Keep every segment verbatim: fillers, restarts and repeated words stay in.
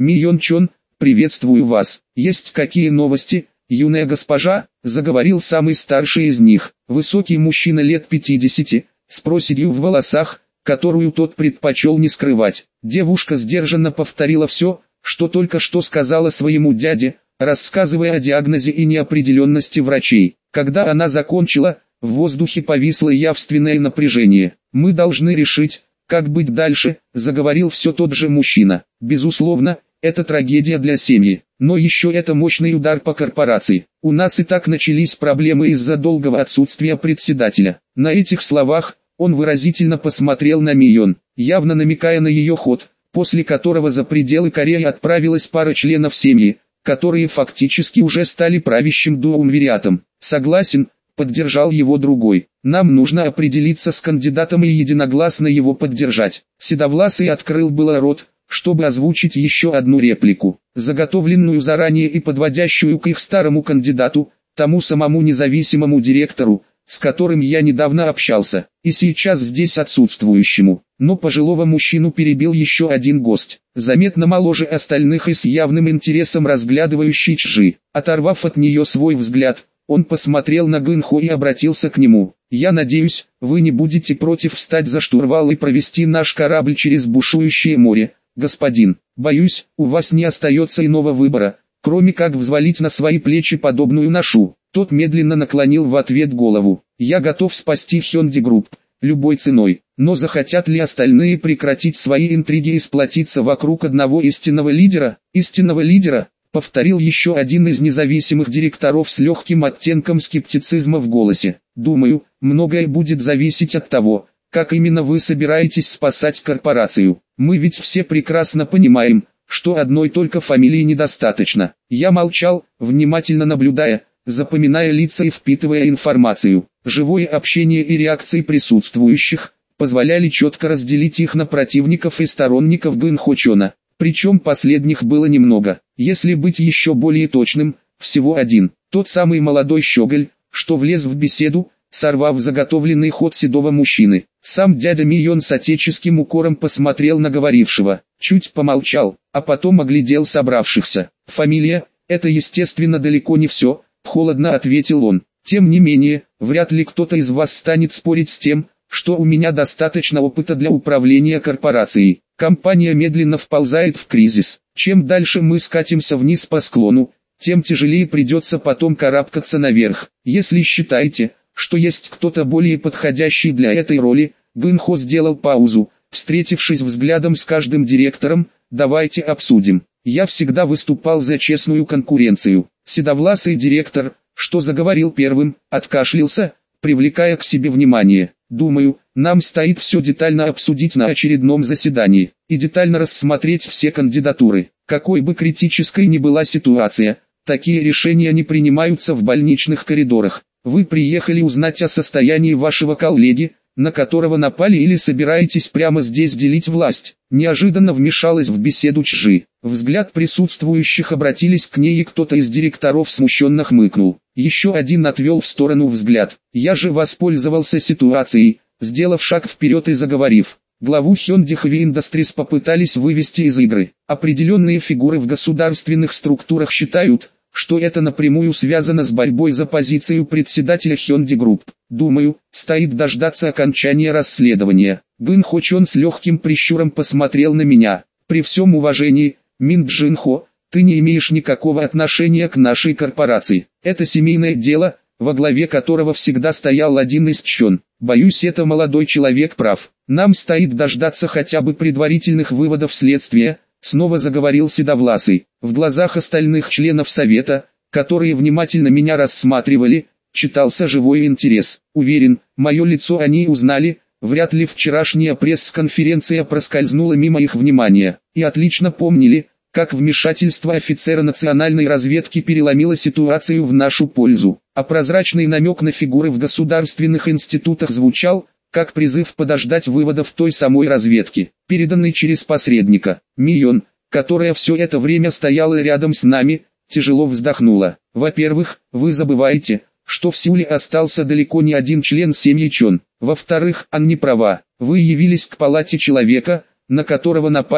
Мион Чон, приветствую вас. Есть какие новости, юная госпожа? Заговорил самый старший из них, высокий мужчина лет пятидесяти, с проседью в волосах, которую тот предпочел не скрывать. Девушка сдержанно повторила все, что только что сказала своему дяде, рассказывая о диагнозе и неопределенности врачей. Когда она закончила, в воздухе повисло явственное напряжение. «Мы должны решить, как быть дальше», — заговорил все тот же мужчина. «Безусловно, это трагедия для семьи, но еще это мощный удар по корпорации. У нас и так начались проблемы из-за долгого отсутствия председателя». На этих словах он выразительно посмотрел на Мион, явно намекая на ее ход, после которого за пределы Кореи отправилась пара членов семьи, которые фактически уже стали правящим дуумвириатом. «Согласен», — поддержал его другой. «Нам нужно определиться с кандидатом и единогласно его поддержать». Седовласый открыл было рот, чтобы озвучить еще одну реплику, заготовленную заранее и подводящую к их старому кандидату, тому самому независимому директору, с которым я недавно общался, и сейчас здесь отсутствующему. Но пожилого мужчину перебил еще один гость, заметно моложе остальных и с явным интересом разглядывающий Чжи. Оторвав от нее свой взгляд, он посмотрел на Гынхо и обратился к нему. «Я надеюсь, вы не будете против встать за штурвал и провести наш корабль через бушующее море, господин. Боюсь, у вас не остается иного выбора, кроме как взвалить на свои плечи подобную ношу». Тот медленно наклонил в ответ голову. «Я готов спасти Hyundai Group, любой ценой, но захотят ли остальные прекратить свои интриги и сплотиться вокруг одного истинного лидера?» «Истинного лидера», — повторил еще один из независимых директоров с легким оттенком скептицизма в голосе. «Думаю, многое будет зависеть от того, как именно вы собираетесь спасать корпорацию. Мы ведь все прекрасно понимаем, что одной только фамилии недостаточно». Я молчал, внимательно наблюдая, запоминая лица и впитывая информацию. Живое общение и реакции присутствующих позволяли четко разделить их на противников и сторонников Гынхо Чона. Причем последних было немного. Если быть еще более точным, всего один. Тот самый молодой щеголь, что влез в беседу, сорвав заготовленный ход седого мужчины. Сам дядя Мион с отеческим укором посмотрел на говорившего, чуть помолчал, а потом оглядел собравшихся. «Фамилия — это естественно далеко не все», — холодно ответил он. «Тем не менее, вряд ли кто-то из вас станет спорить с тем, что у меня достаточно опыта для управления корпорацией. Компания медленно вползает в кризис. Чем дальше мы скатимся вниз по склону, тем тяжелее придется потом карабкаться наверх. Если считаете, что есть кто-то более подходящий для этой роли», — Гынхо сделал паузу, встретившись взглядом с каждым директором, «давайте обсудим. Я всегда выступал за честную конкуренцию». Седовласый директор, что заговорил первым, откашлялся, привлекая к себе внимание. «Думаю, нам стоит все детально обсудить на очередном заседании, и детально рассмотреть все кандидатуры. Какой бы критической ни была ситуация, такие решения не принимаются в больничных коридорах. Вы приехали узнать о состоянии вашего коллеги, на которого напали, или собираетесь прямо здесь делить власть?» Неожиданно вмешалась в беседу Чжи. Взгляд присутствующих обратились к ней, и кто-то из директоров смущенно хмыкнул. Еще один отвел в сторону взгляд. «Я же воспользовался ситуацией», сделав шаг вперед и заговорив. Главу Hyundai Heavy Industries попытались вывести из игры. Определенные фигуры в государственных структурах считают, что это напрямую связано с борьбой за позицию председателя Hyundai Group. Думаю, стоит дождаться окончания расследования. Гынхо Чон с легким прищуром посмотрел на меня. «При всем уважении, Мин Джинхо, ты не имеешь никакого отношения к нашей корпорации. Это семейное дело, во главе которого всегда стоял один из Чон. Боюсь, это молодой человек прав. Нам стоит дождаться хотя бы предварительных выводов следствия», снова заговорил Седовласый. В глазах остальных членов совета, которые внимательно меня рассматривали, читался живой интерес. Уверен, мое лицо они узнали, вряд ли вчерашняя пресс-конференция проскользнула мимо их внимания. И отлично помнили, как вмешательство офицера национальной разведки переломило ситуацию в нашу пользу. А прозрачный намек на фигуры в государственных институтах звучал, как призыв подождать выводов той самой разведки, переданный через посредника. Мион, которая все это время стояла рядом с нами, тяжело вздохнула. «Во-первых, вы забываете, что в Сеуле остался далеко не один член семьи Чон. Во-вторых, Ан не права. Вы явились к палате человека, на которого напали,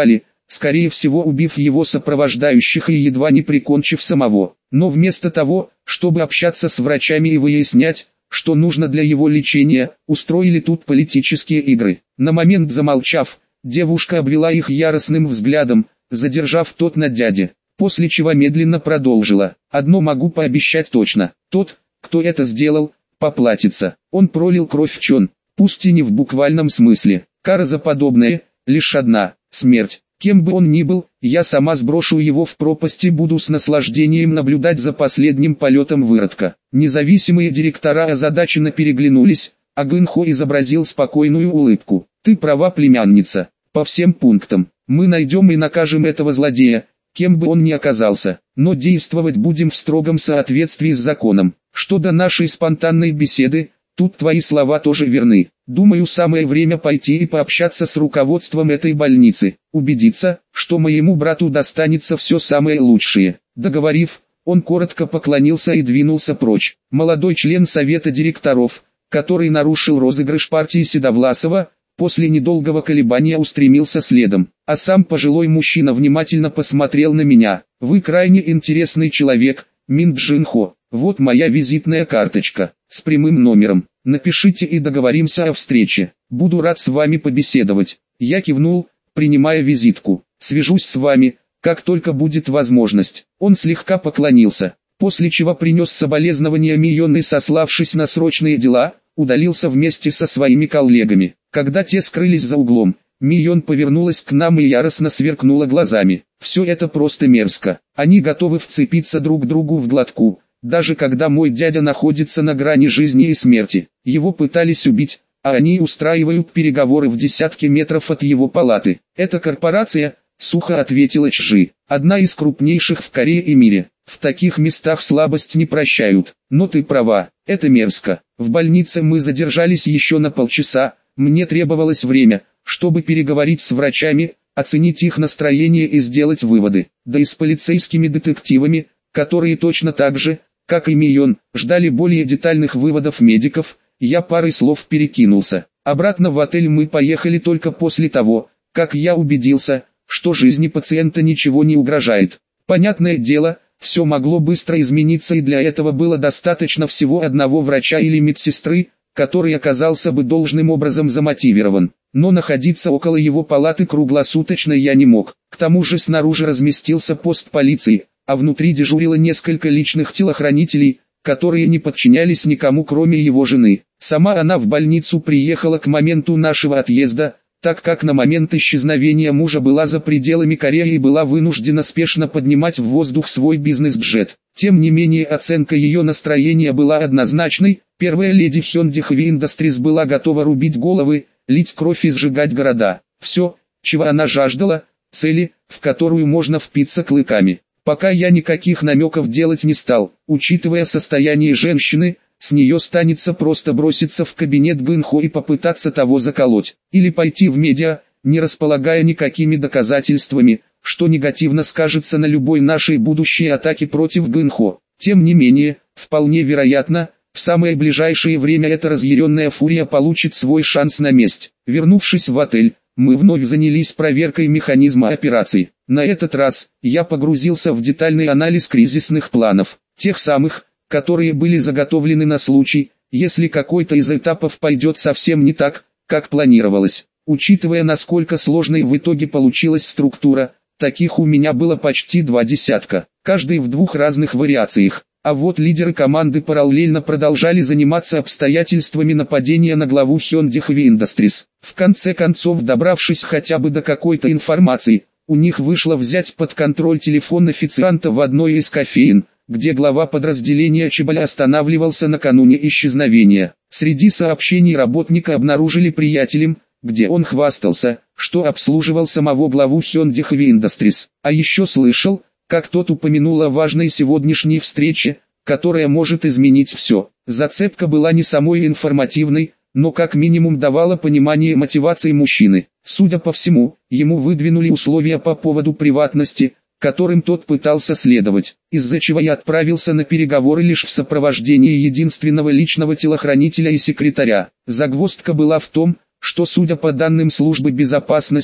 скорее всего убив его сопровождающих и едва не прикончив самого. Но вместо того, чтобы общаться с врачами и выяснять, что нужно для его лечения, устроили тут политические игры. На момент замолчав, девушка обвела их яростным взглядом, задержав тот на дяде, после чего медленно продолжила. «Одно могу пообещать точно, тот, кто это сделал, поплатится. Он пролил кровь в Чон, пусть и не в буквальном смысле. Кара за подобное, лишь одна – смерть. Кем бы он ни был, я сама сброшу его в пропасть и буду с наслаждением наблюдать за последним полетом выродка». Независимые директора озадаченно переглянулись, а Гынхо изобразил спокойную улыбку. «Ты права, племянница. По всем пунктам. Мы найдем и накажем этого злодея, кем бы он ни оказался, но действовать будем в строгом соответствии с законом. Что до нашей спонтанной беседы, тут твои слова тоже верны. Думаю, самое время пойти и пообщаться с руководством этой больницы, убедиться, что моему брату достанется все самое лучшее». Договорив, он коротко поклонился и двинулся прочь. Молодой член совета директоров, который нарушил розыгрыш партии Седовласова, после недолгого колебания устремился следом, а сам пожилой мужчина внимательно посмотрел на меня. «Вы крайне интересный человек, Мин Джинхо. Вот моя визитная карточка, с прямым номером. Напишите и договоримся о встрече. Буду рад с вами побеседовать». Я кивнул, принимая визитку. «Свяжусь с вами, как только будет возможность». Он слегка поклонился, после чего принес соболезнования Мион и, сославшись на срочные дела, удалился вместе со своими коллегами. Когда те скрылись за углом, Мион повернулась к нам и яростно сверкнула глазами. «Все это просто мерзко. Они готовы вцепиться друг другу в глотку, даже когда мой дядя находится на грани жизни и смерти. Его пытались убить, а они устраивают переговоры в десятки метров от его палаты. Это корпорация», — сухо ответила Чжи, — «одна из крупнейших в Корее и мире. В таких местах слабость не прощают. Но ты права, это мерзко. В больнице мы задержались еще на полчаса, мне требовалось время, чтобы переговорить с врачами, оценить их настроение и сделать выводы. Да и с полицейскими детективами, которые точно так же, как и Мион, ждали более детальных выводов медиков, я парой слов перекинулся. Обратно в отель мы поехали только после того, как я убедился, что жизни пациента ничего не угрожает. Понятное дело, все могло быстро измениться, и для этого было достаточно всего одного врача или медсестры, который оказался бы должным образом замотивирован. Но находиться около его палаты круглосуточно я не мог. К тому же снаружи разместился пост полиции, а внутри дежурило несколько личных телохранителей, которые не подчинялись никому кроме его жены. Сама она в больницу приехала к моменту нашего отъезда, так как на момент исчезновения мужа была за пределами Кореи и была вынуждена спешно поднимать в воздух свой бизнес-джет. Тем не менее, оценка ее настроения была однозначной. Первая леди Hyundai Heavy Industries была готова рубить головы, лить кровь и сжигать города. Все, чего она жаждала, цели, в которую можно впиться клыками. Пока я никаких намеков делать не стал, учитывая состояние женщины, с нее станется просто броситься в кабинет Гынхо и попытаться того заколоть, или пойти в медиа, не располагая никакими доказательствами, что негативно скажется на любой нашей будущей атаке против Гынхо. Тем не менее, вполне вероятно, в самое ближайшее время эта разъяренная фурия получит свой шанс на месть. Вернувшись в отель, мы вновь занялись проверкой механизма операций. На этот раз, я погрузился в детальный анализ кризисных планов, тех самых, которые были заготовлены на случай, если какой-то из этапов пойдет совсем не так, как планировалось. Учитывая, насколько сложной в итоге получилась структура, таких у меня было почти два десятка, каждый в двух разных вариациях. А вот лидеры команды параллельно продолжали заниматься обстоятельствами нападения на главу Hyundai Heavy Industries. В конце концов, добравшись хотя бы до какой-то информации, у них вышло взять под контроль телефон официанта в одной из кофеен, где глава подразделения Чебаль останавливался накануне исчезновения. Среди сообщений работника обнаружили приятелем, где он хвастался, что обслуживал самого главу Hyundai Heavy Industries. А еще слышал, как тот упомянул о важной сегодняшней встрече, которая может изменить все. Зацепка была не самой информативной, но как минимум давала понимание мотивации мужчины. Судя по всему, ему выдвинули условия по поводу приватности, которым тот пытался следовать, из-за чего я отправился на переговоры лишь в сопровождении единственного личного телохранителя и секретаря. Загвоздка была в том, что, судя по данным службы безопасности,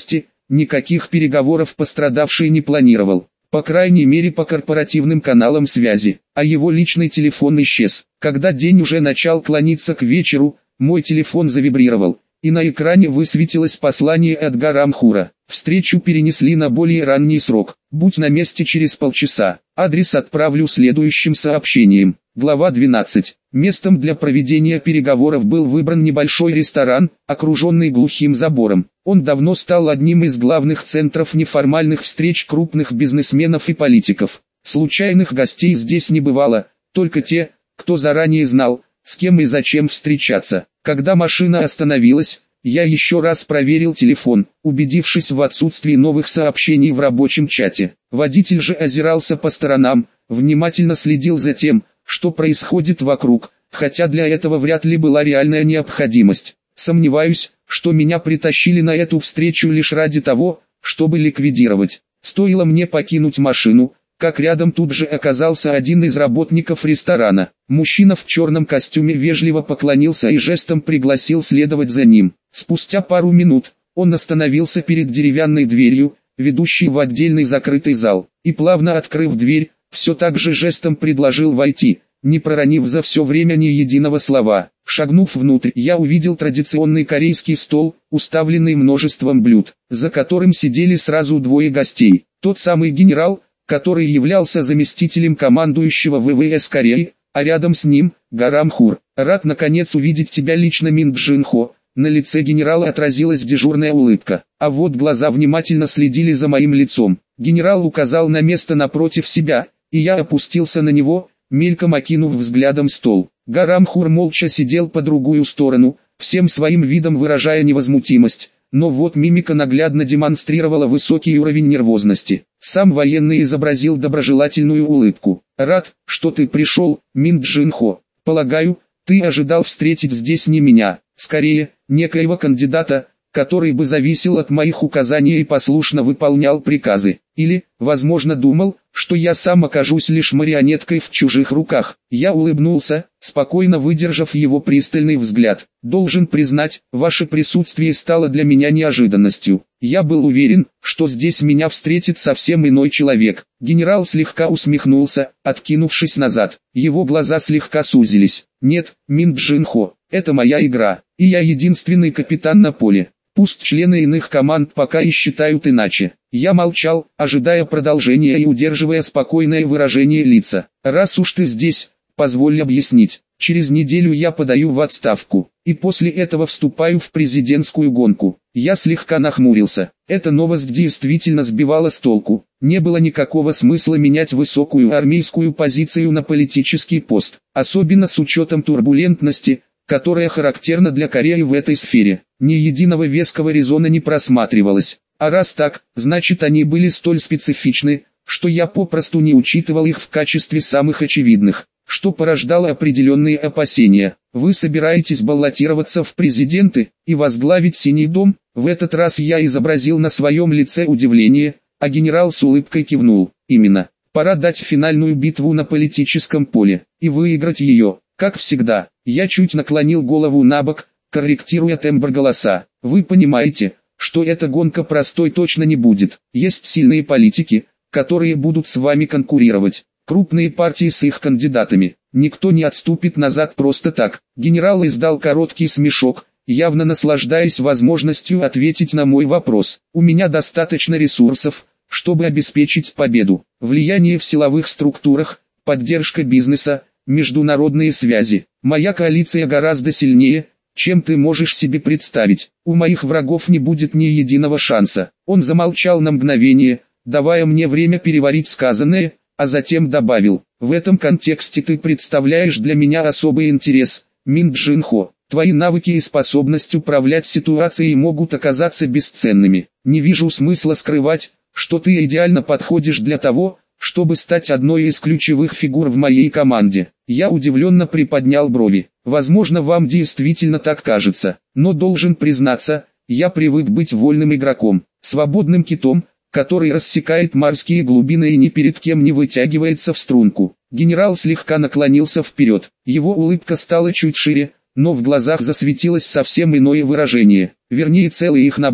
никаких переговоров пострадавший не планировал. По крайней мере по корпоративным каналам связи, а его личный телефон исчез. Когда день уже начал клониться к вечеру, мой телефон завибрировал, и на экране высветилось послание от Гарамхура. Встречу перенесли на более ранний срок. Будь на месте через полчаса. Адрес отправлю следующим сообщением. Глава двенадцать. Местом для проведения переговоров был выбран небольшой ресторан, окруженный глухим забором. Он давно стал одним из главных центров неформальных встреч крупных бизнесменов и политиков. Случайных гостей здесь не бывало, только те, кто заранее знал, с кем и зачем встречаться. Когда машина остановилась, я еще раз проверил телефон, убедившись в отсутствии новых сообщений в рабочем чате. Водитель же озирался по сторонам, внимательно следил за тем, что происходит вокруг, хотя для этого вряд ли была реальная необходимость. Сомневаюсь, что меня притащили на эту встречу лишь ради того, чтобы ликвидировать. Стоило мне покинуть машину, как рядом тут же оказался один из работников ресторана. Мужчина в черном костюме вежливо поклонился и жестом пригласил следовать за ним. Спустя пару минут, он остановился перед деревянной дверью, ведущей в отдельный закрытый зал, и плавно открыв дверь, все так же жестом предложил войти, не проронив за все время ни единого слова. Шагнув внутрь, я увидел традиционный корейский стол, уставленный множеством блюд, за которым сидели сразу двое гостей. Тот самый генерал, который являлся заместителем командующего ВВС Кореи, а рядом с ним – Гарамхур. «Рад наконец увидеть тебя лично, Мин Джин Хо». На лице генерала отразилась дежурная улыбка, а вот глаза внимательно следили за моим лицом. Генерал указал на место напротив себя, и я опустился на него, мельком окинув взглядом стол. Гарамхур молча сидел по другую сторону, всем своим видом выражая невозмутимость, но вот мимика наглядно демонстрировала высокий уровень нервозности. Сам военный изобразил доброжелательную улыбку. «Рад, что ты пришел, Мин Джин Хо. Полагаю, ты ожидал встретить здесь не меня, скорее, некоего кандидата, который бы зависел от моих указаний и послушно выполнял приказы. Или, возможно, думал, что я сам окажусь лишь марионеткой в чужих руках». Я улыбнулся, спокойно выдержав его пристальный взгляд. «Должен признать, ваше присутствие стало для меня неожиданностью. Я был уверен, что здесь меня встретит совсем иной человек». Генерал слегка усмехнулся, откинувшись назад. Его глаза слегка сузились. «Нет, Мин Джин Хо, это моя игра, и я единственный капитан на поле. Пусть члены иных команд пока и считают иначе». Я молчал, ожидая продолжения и удерживая спокойное выражение лица. «Раз уж ты здесь, позволь объяснить. Через неделю я подаю в отставку, и после этого вступаю в президентскую гонку». Я слегка нахмурился. Эта новость действительно сбивала с толку. Не было никакого смысла менять высокую армейскую позицию на политический пост, особенно с учетом турбулентности, которая характерна для Кореи в этой сфере. Ни единого веского резона не просматривалось. А раз так, значит они были столь специфичны, что я попросту не учитывал их в качестве самых очевидных, что порождало определенные опасения. «Вы собираетесь баллотироваться в президенты и возглавить Синий дом?» В этот раз я изобразил на своем лице удивление, а генерал с улыбкой кивнул. «Именно. Пора дать финальную битву на политическом поле и выиграть ее, как всегда». Я чуть наклонил голову набок, корректируя тембр голоса. «Вы понимаете, что эта гонка простой точно не будет. Есть сильные политики, которые будут с вами конкурировать. Крупные партии с их кандидатами. Никто не отступит назад просто так». Генерал издал короткий смешок, явно наслаждаясь возможностью ответить на мой вопрос. «У меня достаточно ресурсов, чтобы обеспечить победу. Влияние в силовых структурах, поддержка бизнеса, международные связи. Моя коалиция гораздо сильнее, чем ты можешь себе представить. У моих врагов не будет ни единого шанса». Он замолчал на мгновение, давая мне время переварить сказанное, а затем добавил: «В этом контексте ты представляешь для меня особый интерес, Мин Джин Хо. Твои навыки и способность управлять ситуацией могут оказаться бесценными. Не вижу смысла скрывать, что ты идеально подходишь для того, чтобы стать одной из ключевых фигур в моей команде». Я удивленно приподнял брови. «Возможно, вам действительно так кажется, но должен признаться, я привык быть вольным игроком, свободным китом, который рассекает морские глубины и ни перед кем не вытягивается в струнку». Генерал слегка наклонился вперед, его улыбка стала чуть шире, но в глазах засветилось совсем иное выражение, вернее целый их набор.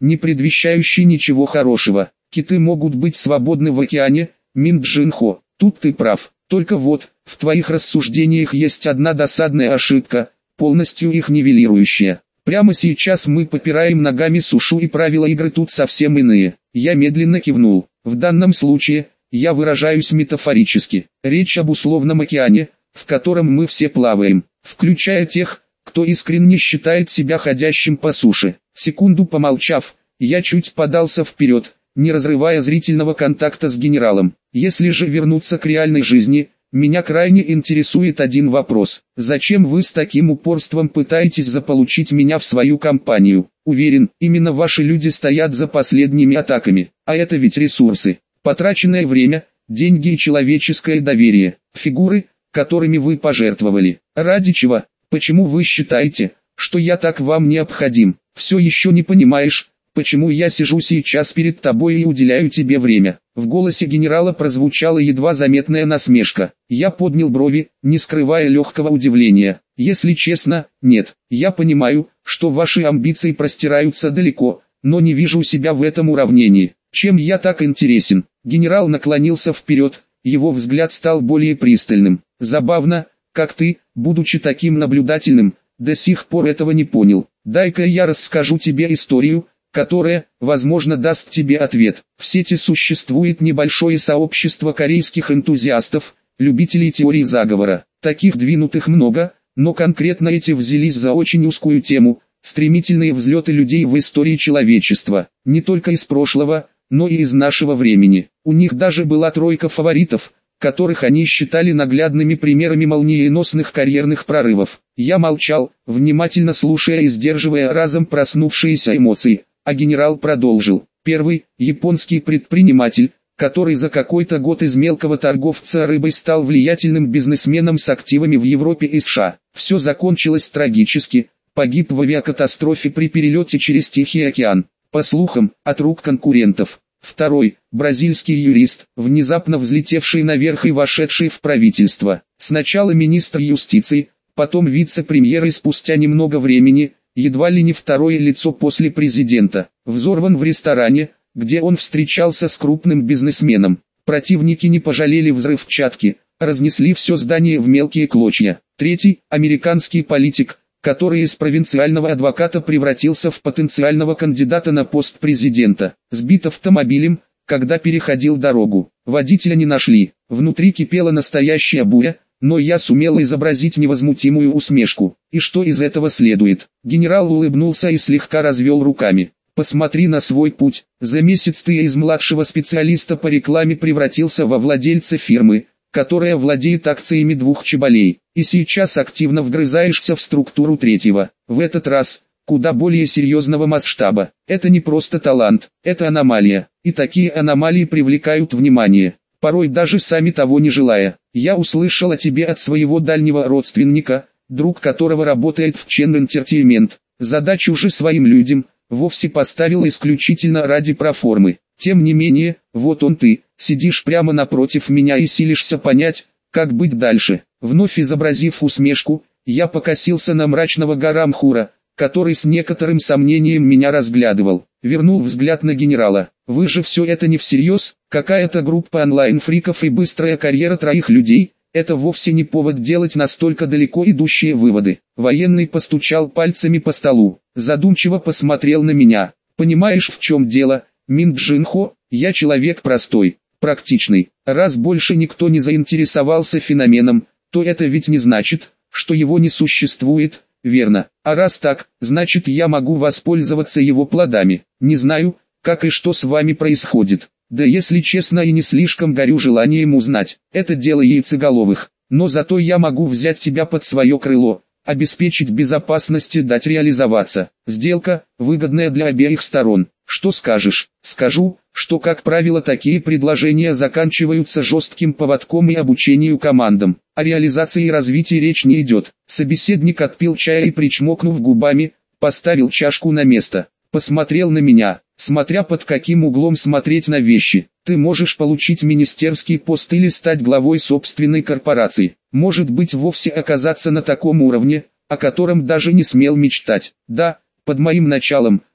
не предвещающий ничего хорошего. Киты могут быть свободны в океане, Мин Джин Хо. Тут ты прав. Только вот, в твоих рассуждениях есть одна досадная ошибка, полностью их нивелирующая. Прямо сейчас мы попираем ногами сушу, и правила игры тут совсем иные. Я медленно кивнул. В данном случае, я выражаюсь метафорически. Речь об условном океане, в котором мы все плаваем, включая тех, кто искренне считает себя ходящим по суше. Секунду помолчав, я чуть подался вперед, не разрывая зрительного контакта с генералом. Если же вернуться к реальной жизни, меня крайне интересует один вопрос. Зачем вы с таким упорством пытаетесь заполучить меня в свою компанию? Уверен, именно ваши люди стоят за последними атаками. А это ведь ресурсы, потраченное время, деньги и человеческое доверие, фигуры, которыми вы пожертвовали. Ради чего? Почему вы считаете, что я так вам необходим? Все еще не понимаешь, почему я сижу сейчас перед тобой и уделяю тебе время? В голосе генерала прозвучала едва заметная насмешка. Я поднял брови, не скрывая легкого удивления. Если честно, нет. Я понимаю, что ваши амбиции простираются далеко, но не вижу себя в этом уравнении. Чем я так интересен? Генерал наклонился вперед, его взгляд стал более пристальным. Забавно, как ты, будучи таким наблюдательным, до сих пор этого не понял. Дай-ка я расскажу тебе историю, которая, возможно, даст тебе ответ. В сети существует небольшое сообщество корейских энтузиастов, любителей теории заговора. Таких двинутых много, но конкретно эти взялись за очень узкую тему – стремительные взлеты людей в истории человечества. Не только из прошлого, но и из нашего времени. У них даже была тройка фаворитов, которых они считали наглядными примерами молниеносных карьерных прорывов. Я молчал, внимательно слушая и сдерживая разом проснувшиеся эмоции. А генерал продолжил. Первый, японский предприниматель, который за какой-то год из мелкого торговца рыбой стал влиятельным бизнесменом с активами в Европе и США. Все закончилось трагически, погиб в авиакатастрофе при перелете через Тихий океан, по слухам, от рук конкурентов. Второй, бразильский юрист, внезапно взлетевший наверх и вошедший в правительство. Сначала министр юстиции, потом вице-премьер и спустя немного времени – едва ли не второе лицо после президента, взорван в ресторане, где он встречался с крупным бизнесменом. Противники не пожалели взрывчатки, разнесли все здание в мелкие клочья. Третий, американский политик, который из провинциального адвоката превратился в потенциального кандидата на пост президента, сбит автомобилем, когда переходил дорогу. Водителя не нашли, внутри кипела настоящая буря, но я сумел изобразить невозмутимую усмешку. И что из этого следует? Генерал улыбнулся и слегка развел руками. Посмотри на свой путь. За месяц ты из младшего специалиста по рекламе превратился во владельца фирмы, которая владеет акциями двух чеболей. И сейчас активно вгрызаешься в структуру третьего. В этот раз, куда более серьезного масштаба. Это не просто талант, это аномалия. И такие аномалии привлекают внимание, порой даже сами того не желая. Я услышал о тебе от своего дальнего родственника, друг которого работает в Чен Entertainment. Задачу же своим людям вовсе поставил исключительно ради проформы. Тем не менее, вот он ты, сидишь прямо напротив меня и силишься понять, как быть дальше. Вновь изобразив усмешку, я покосился на мрачного Гарамхура, который с некоторым сомнением меня разглядывал. Вернул взгляд на генерала. Вы же все это не всерьез? Какая-то группа онлайн-фриков и быстрая карьера троих людей – это вовсе не повод делать настолько далеко идущие выводы. Военный постучал пальцами по столу, задумчиво посмотрел на меня. Понимаешь, в чем дело, Мин Джин Хо? Я человек простой, практичный. Раз больше никто не заинтересовался феноменом, то это ведь не значит, что его не существует. Верно. А раз так, значит я могу воспользоваться его плодами. Не знаю, как и что с вами происходит. Да если честно и не слишком горю желанием узнать. Это дело яйцеголовых. Но зато я могу взять тебя под свое крыло, обеспечить безопасность и дать реализоваться. Сделка, выгодная для обеих сторон. Что скажешь? Скажу, что как правило такие предложения заканчиваются жестким поводком и обучением командам. О реализации и развитии речь не идет. Собеседник отпил чая и, причмокнув губами, поставил чашку на место. Посмотрел на меня, смотря под каким углом смотреть на вещи. Ты можешь получить министерский пост или стать главой собственной корпорации. Может быть, вовсе оказаться на таком уровне, о котором даже не смел мечтать. Да, под моим началом,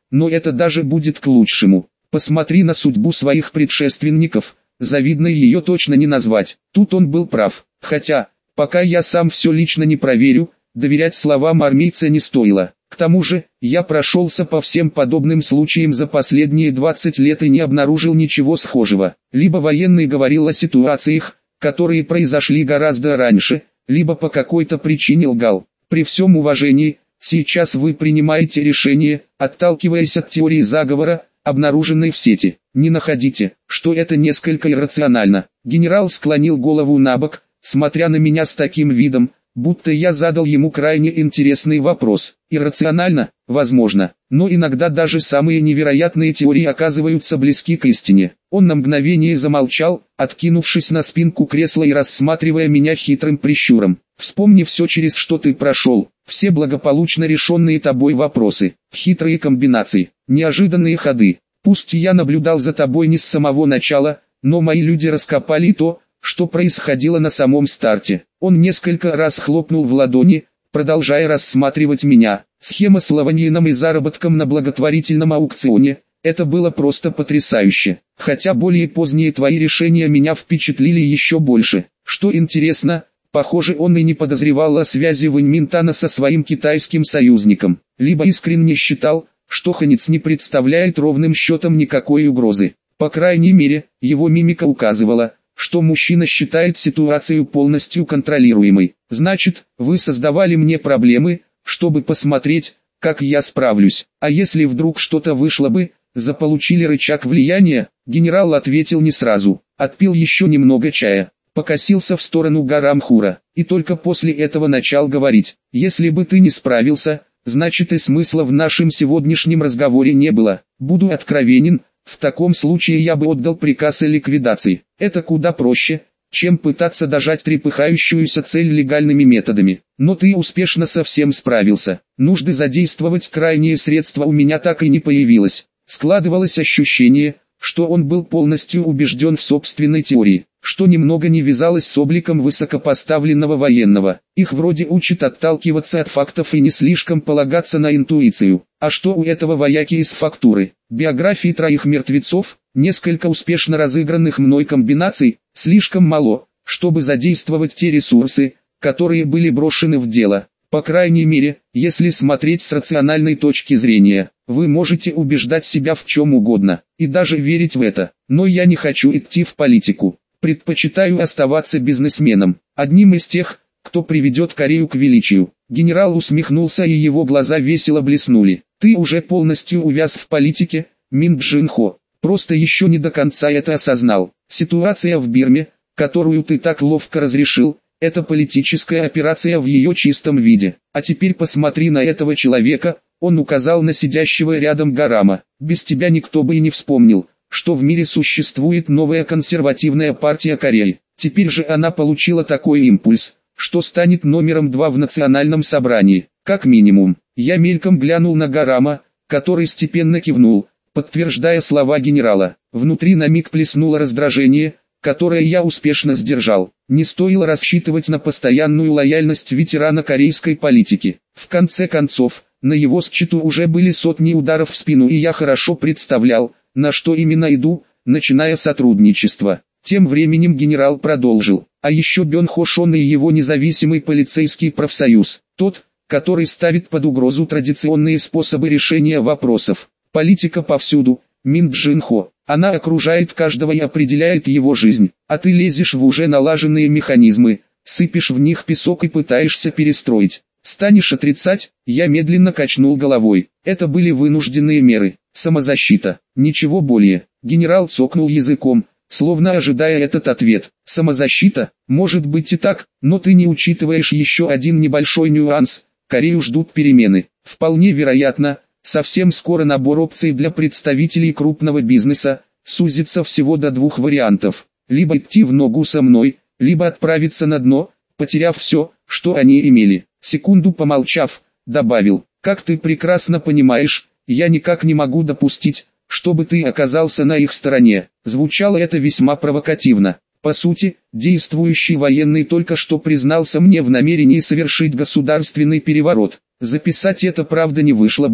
но это даже будет к лучшему. Посмотри на судьбу своих предшественников, завидной ее точно не назвать. Тут он был прав, хотя, пока я сам все лично не проверю, доверять словам армейца не стоило. К тому же, я прошелся по всем подобным случаям за последние двадцать лет и не обнаружил ничего схожего. Либо военный говорил о ситуациях, которые произошли гораздо раньше, либо по какой-то причине лгал. При всем уважении, сейчас вы принимаете решение, отталкиваясь от теории заговора, обнаруженной в сети. Не находите, что это несколько иррационально? Генерал склонил голову набок, смотря на меня с таким видом, будто я задал ему крайне интересный вопрос. Иррационально, возможно, но иногда даже самые невероятные теории оказываются близки к истине. Он на мгновение замолчал, откинувшись на спинку кресла и рассматривая меня хитрым прищуром. Вспомни все, через что ты прошел, все благополучно решенные тобой вопросы, хитрые комбинации, неожиданные ходы. Пусть я наблюдал за тобой не с самого начала, но мои люди раскопали то, что происходило на самом старте. Он несколько раз хлопнул в ладони, продолжая рассматривать меня. Схема с лаванином и заработком на благотворительном аукционе. Это было просто потрясающе. Хотя более поздние твои решения меня впечатлили еще больше. Что интересно, похоже, он и не подозревал о связи Вэньминтана со своим китайским союзником. Либо искренне считал, что Ханец не представляет ровным счетом никакой угрозы. По крайней мере, его мимика указывала, что мужчина считает ситуацию полностью контролируемой. Значит, вы создавали мне проблемы, чтобы посмотреть, как я справлюсь. А если вдруг что-то вышло бы, заполучили рычаг влияния? Генерал ответил не сразу, отпил еще немного чая, покосился в сторону Гарамхура, и только после этого начал говорить. Если бы ты не справился, значит и смысла в нашем сегодняшнем разговоре не было. Буду откровенен, в таком случае я бы отдал приказ о ликвидации. Это куда проще, чем пытаться дожать трепыхающуюся цель легальными методами. Но ты успешно со всем справился. Нужды задействовать крайние средства у меня так и не появилось. Складывалось ощущение, что он был полностью убежден в собственной теории, что немного не вязалось с обликом высокопоставленного военного. Их вроде учат отталкиваться от фактов и не слишком полагаться на интуицию. А что у этого вояки из фактуры? Биографии троих мертвецов, несколько успешно разыгранных мной комбинаций, слишком мало, чтобы задействовать те ресурсы, которые были брошены в дело. По крайней мере, если смотреть с рациональной точки зрения, вы можете убеждать себя в чем угодно, и даже верить в это. Но я не хочу идти в политику. Предпочитаю оставаться бизнесменом, одним из тех, кто приведет Корею к величию. Генерал усмехнулся, и его глаза весело блеснули. Ты уже полностью увяз в политике, Мин Джин-хо. Просто еще не до конца это осознал. Ситуация в Бирме, которую ты так ловко разрешил, это политическая операция в ее чистом виде. А теперь посмотри на этого человека, он указал на сидящего рядом Гарама. Без тебя никто бы и не вспомнил, что в мире существует новая консервативная партия Кореи. Теперь же она получила такой импульс, что станет номером два в национальном собрании. Как минимум, я мельком глянул на Гарама, который степенно кивнул, подтверждая слова генерала. Внутри на миг плеснуло раздражение, которое я успешно сдержал. Не стоило рассчитывать на постоянную лояльность ветерана корейской политики. В конце концов, на его счету уже были сотни ударов в спину, и я хорошо представлял, на что именно иду, начиная сотрудничество. Тем временем генерал продолжил. А еще Бён Хошон и его независимый полицейский профсоюз. Тот, который ставит под угрозу традиционные способы решения вопросов. Политика повсюду, Мин Джин-хо. Она окружает каждого и определяет его жизнь. А ты лезешь в уже налаженные механизмы, сыпешь в них песок и пытаешься перестроить. Станешь отрицать? Я медленно качнул головой. Это были вынужденные меры. Самозащита. Ничего более. Генерал цокнул языком, словно ожидая этот ответ. Самозащита? Может быть и так, но ты не учитываешь еще один небольшой нюанс. Корею ждут перемены. Вполне вероятно, совсем скоро набор опций для представителей крупного бизнеса сузится всего до двух вариантов. Либо идти в ногу со мной, либо отправиться на дно, потеряв все, что они имели. Секунду помолчав, добавил: как ты прекрасно понимаешь, я никак не могу допустить, чтобы ты оказался на их стороне. Звучало это весьма провокативно. По сути, действующий военный только что признался мне в намерении совершить государственный переворот. Записать это правда не вышло бы,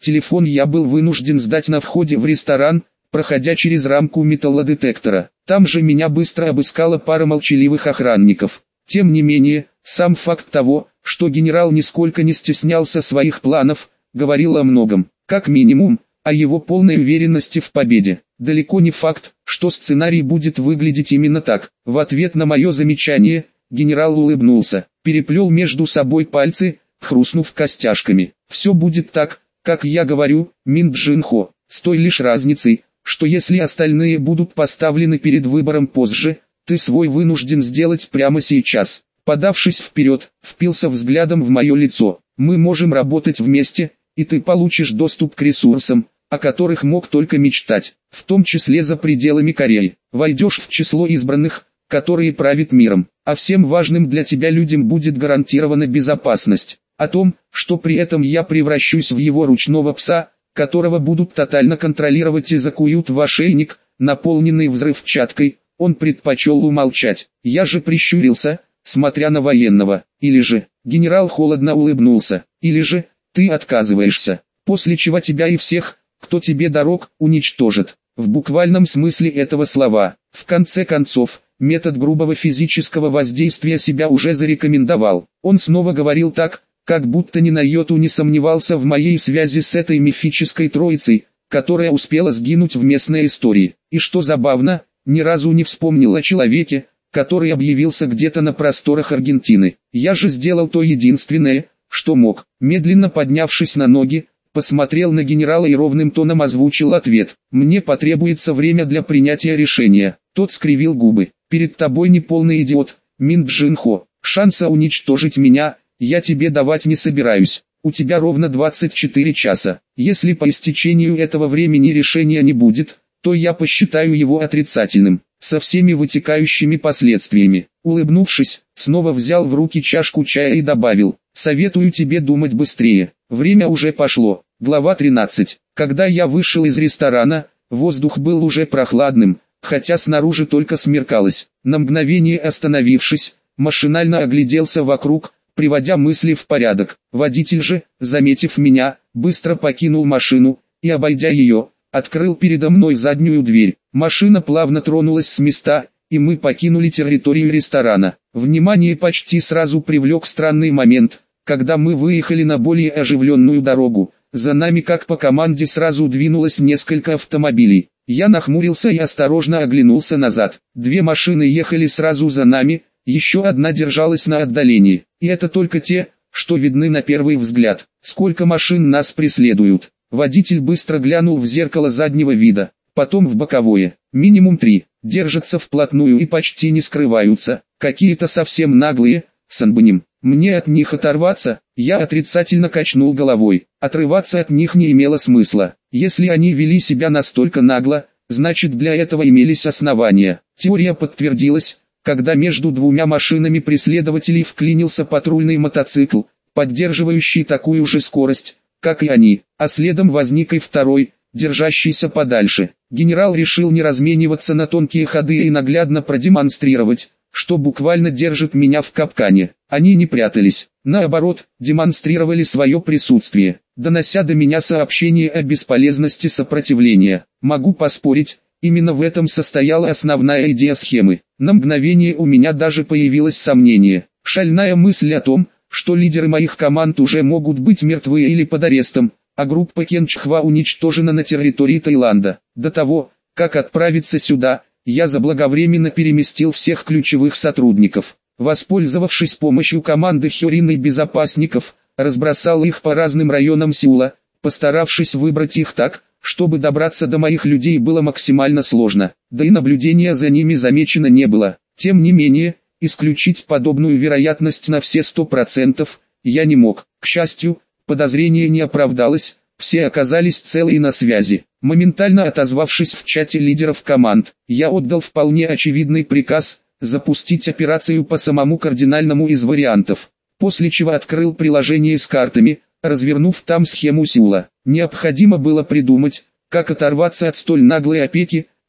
Телефон я был вынужден сдать на входе в ресторан, проходя через рамку металлодетектора. Там же меня быстро обыскала пара молчаливых охранников. Тем не менее, сам факт того, что генерал нисколько не стеснялся своих планов, говорил о многом. Как минимум, о его полной уверенности в победе. Далеко не факт, что сценарий будет выглядеть именно так. В ответ на мое замечание, генерал улыбнулся, переплел между собой пальцы, хрустнув костяшками. Все будет так, как я говорю, Мин Джин Хо, с той лишь разницей, что если остальные будут поставлены перед выбором позже, ты свой вынужден сделать прямо сейчас. Подавшись вперед, впился взглядом в мое лицо. Мы можем работать вместе, и ты получишь доступ к ресурсам, о которых мог только мечтать, в том числе за пределами Кореи. Войдешь в число избранных, которые правят миром, а всем важным для тебя людям будет гарантирована безопасность. О том, что при этом я превращусь в его ручного пса, которого будут тотально контролировать и закуют в ошейник, наполненный взрывчаткой, он предпочел умолчать. Я же прищурился, смотря на военного. Или же, генерал холодно улыбнулся, или же, ты отказываешься, после чего тебя и всех, кто тебе дорог, уничтожит. В буквальном смысле этого слова. В конце концов, метод грубого физического воздействия себя уже зарекомендовал. Он снова говорил так, как будто ни на йоту не сомневался в моей связи с этой мифической троицей, которая успела сгинуть в местной истории. И что забавно, ни разу не вспомнил о человеке, который объявился где-то на просторах Аргентины. Я же сделал то единственное, что мог. Медленно поднявшись на ноги, посмотрел на генерала и ровным тоном озвучил ответ. Мне потребуется время для принятия решения. Тот скривил губы. Перед тобой не полный идиот, Мин Джин Хо. Шанса уничтожить меня я тебе давать не собираюсь. У тебя ровно двадцать четыре часа. Если по истечению этого времени решения не будет, то я посчитаю его отрицательным, со всеми вытекающими последствиями. Улыбнувшись, снова взял в руки чашку чая и добавил: советую тебе думать быстрее. Время уже пошло. Глава тринадцать. Когда я вышел из ресторана, воздух был уже прохладным, хотя снаружи только смеркалось. На мгновение остановившись, машинально огляделся вокруг, приводя мысли в порядок. Водитель же, заметив меня, быстро покинул машину, и обойдя ее, открыл передо мной заднюю дверь. Машина плавно тронулась с места, и мы покинули территорию ресторана. Внимание почти сразу привлек странный момент, когда мы выехали на более оживленную дорогу. За нами как по команде сразу двинулось несколько автомобилей. Я нахмурился и осторожно оглянулся назад. Две машины ехали сразу за нами, еще одна держалась на отдалении. И это только те, что видны на первый взгляд. Сколько машин нас преследуют? Водитель быстро глянул в зеркало заднего вида, потом в боковое. Минимум три. Держатся вплотную и почти не скрываются. Какие-то совсем наглые, санбаним. Мне от них оторваться? Я отрицательно качнул головой. Отрываться от них не имело смысла. Если они вели себя настолько нагло, значит для этого имелись основания. Теория подтвердилась, когда между двумя машинами преследователей вклинился патрульный мотоцикл, поддерживающий такую же скорость, как и они, а следом возник и второй, держащийся подальше. Генерал решил не размениваться на тонкие ходы и наглядно продемонстрировать, что буквально держит меня в капкане. Они не прятались, наоборот, демонстрировали свое присутствие, донося до меня сообщение о бесполезности сопротивления. Могу поспорить, именно в этом состояла основная идея схемы. На мгновение у меня даже появилось сомнение. Шальная мысль о том, что лидеры моих команд уже могут быть мертвы или под арестом, а группа Кенчхва уничтожена на территории Таиланда. До того, как отправиться сюда, я заблаговременно переместил всех ключевых сотрудников. Воспользовавшись помощью команды Хёрин и безопасников, разбросал их по разным районам Сеула, постаравшись выбрать их так, чтобы добраться до моих людей было максимально сложно, да и наблюдения за ними замечено не было. Тем не менее, исключить подобную вероятность на все сто процентов я не мог. К счастью, подозрение не оправдалось, все оказались целы и на связи. Моментально отозвавшись в чате лидеров команд, я отдал вполне очевидный приказ запустить операцию по самому кардинальному из вариантов, после чего открыл приложение с картами, развернув там схему Сеула. Необходимо было придумать, как оторваться от столь наглой опеки,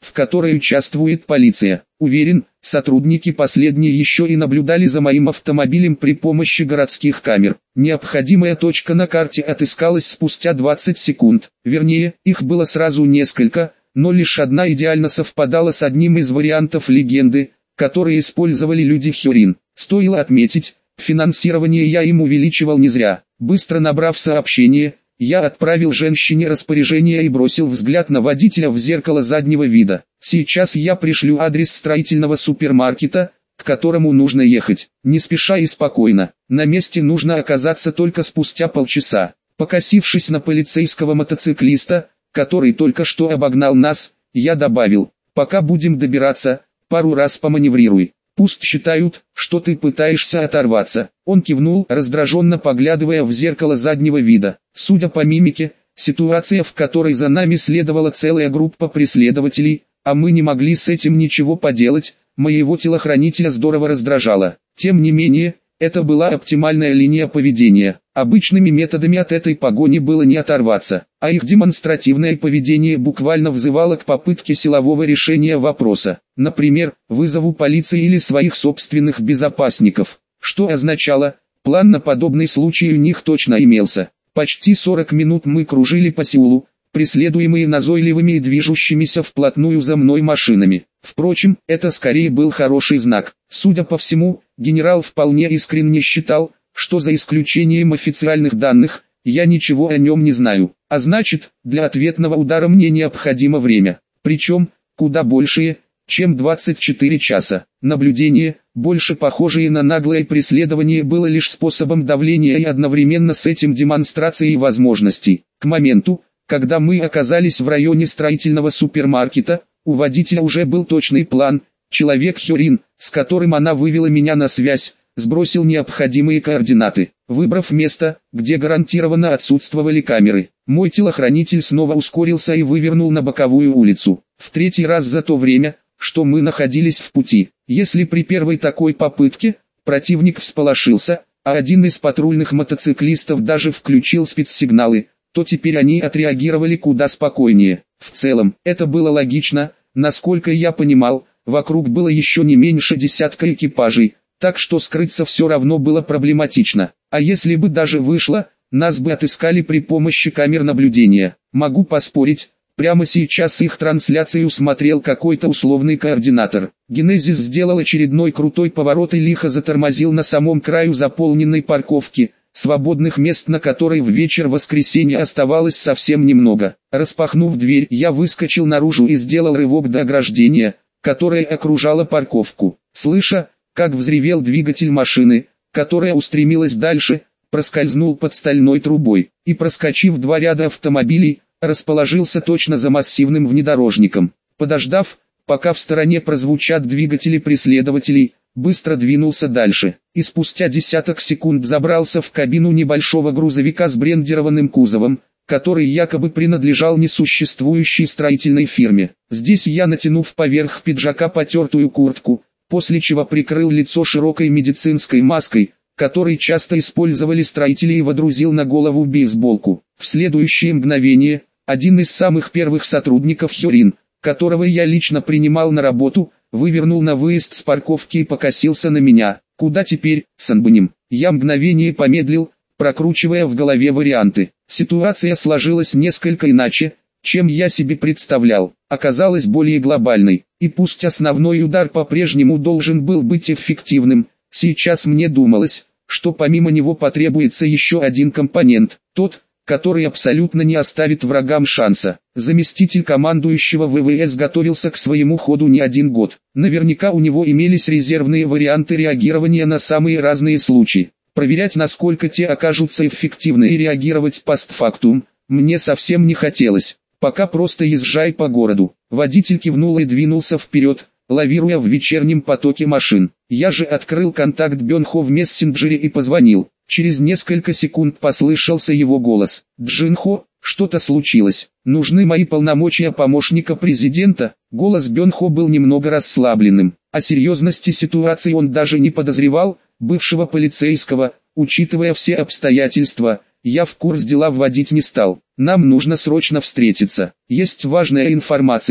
в которой участвует полиция. Уверен, сотрудники последние еще и наблюдали за моим автомобилем при помощи городских камер. Необходимая точка на карте отыскалась спустя двадцать секунд. Вернее, их было сразу несколько, но лишь одна идеально совпадала с одним из вариантов легенды, которые использовали люди Хюрин. Стоило отметить, финансирование я им увеличивал не зря. Быстро набрав сообщение, я отправил женщине распоряжение и бросил взгляд на водителя в зеркало заднего вида. Сейчас я пришлю адрес строительного супермаркета, к которому нужно ехать. Не спеша и спокойно. На месте нужно оказаться только спустя полчаса. Покосившись на полицейского мотоциклиста, который только что обогнал нас, я добавил: пока будем добираться, пару раз поманеврируй. Пусть считают, что ты пытаешься оторваться. Он кивнул, раздраженно поглядывая в зеркало заднего вида. Судя по мимике, ситуация, в которой за нами следовала целая группа преследователей, а мы не могли с этим ничего поделать, моего телохранителя здорово раздражала. Тем не менее, это была оптимальная линия поведения. Обычными методами от этой погони было не оторваться, а их демонстративное поведение буквально взывало к попытке силового решения вопроса. Например, вызову полиции или своих собственных безопасников. Что означало, план на подобный случай у них точно имелся. Почти сорок минут мы кружили по Сеулу, преследуемые назойливыми и движущимися вплотную за мной машинами. Впрочем, это скорее был хороший знак. Судя по всему, генерал вполне искренне считал, что за исключением официальных данных, я ничего о нем не знаю. А значит, для ответного удара мне необходимо время. Причем, куда большее, чем двадцать четыре часа. Наблюдение, больше похожее на наглое преследование, было лишь способом давления и одновременно с этим демонстрацией возможностей. К моменту, когда мы оказались в районе строительного супермаркета, у водителя уже был точный план. Человек Хюрин, с которым она вывела меня на связь, сбросил необходимые координаты. Выбрав место, где гарантированно отсутствовали камеры, мой телохранитель снова ускорился и вывернул на боковую улицу. В третий раз за то время, что мы находились в пути. Если при первой такой попытке противник всполошился, а один из патрульных мотоциклистов даже включил спецсигналы, то теперь они отреагировали куда спокойнее. В целом, это было логично. Насколько я понимал, вокруг было еще не меньше десятка экипажей, так что скрыться все равно было проблематично. А если бы даже вышло, нас бы отыскали при помощи камер наблюдения. Могу поспорить, прямо сейчас их трансляцию смотрел какой-то условный координатор. Генезис сделал очередной крутой поворот и лихо затормозил на самом краю заполненной парковки, свободных мест на которой в вечер воскресенья оставалось совсем немного. Распахнув дверь, я выскочил наружу и сделал рывок до ограждения, которое окружало парковку. Слыша, как взревел двигатель машины, которая устремилась дальше, проскользнул под стальной трубой и, проскочив два ряда автомобилей, расположился точно за массивным внедорожником. Подождав, пока в стороне прозвучат двигатели преследователей, быстро двинулся дальше, и спустя десяток секунд забрался в кабину небольшого грузовика с брендированным кузовом, который якобы принадлежал несуществующей строительной фирме. Здесь я, натянув поверх пиджака потертую куртку, после чего прикрыл лицо широкой медицинской маской, которой часто использовали строители, и водрузил на голову бейсболку. В следующее мгновение, один из самых первых сотрудников Хюрин, которого я лично принимал на работу, вывернул на выезд с парковки и покосился на меня. Куда теперь, Санбаним? Я мгновение помедлил, прокручивая в голове варианты. Ситуация сложилась несколько иначе, чем я себе представлял. Оказалась более глобальной, и пусть основной удар по-прежнему должен был быть эффективным, сейчас мне думалось, что помимо него потребуется еще один компонент, тот, который абсолютно не оставит врагам шанса. Заместитель командующего ВВС готовился к своему ходу не один год. Наверняка у него имелись резервные варианты реагирования на самые разные случаи. Проверять, насколько те окажутся эффективны, и реагировать постфактум, мне совсем не хотелось. Пока просто езжай по городу. Водитель кивнул и двинулся вперед, лавируя в вечернем потоке машин. Я же открыл контакт Бёнхо в мессенджере и позвонил. Через несколько секунд послышался его голос. «Джинхо, что-то случилось. Нужны мои полномочия помощника президента». Голос Бёнхо был немного расслабленным. О серьезности ситуации он даже не подозревал. Бывшего полицейского, учитывая все обстоятельства, я в курс дела вводить не стал. «Нам нужно срочно встретиться. Есть важная информация,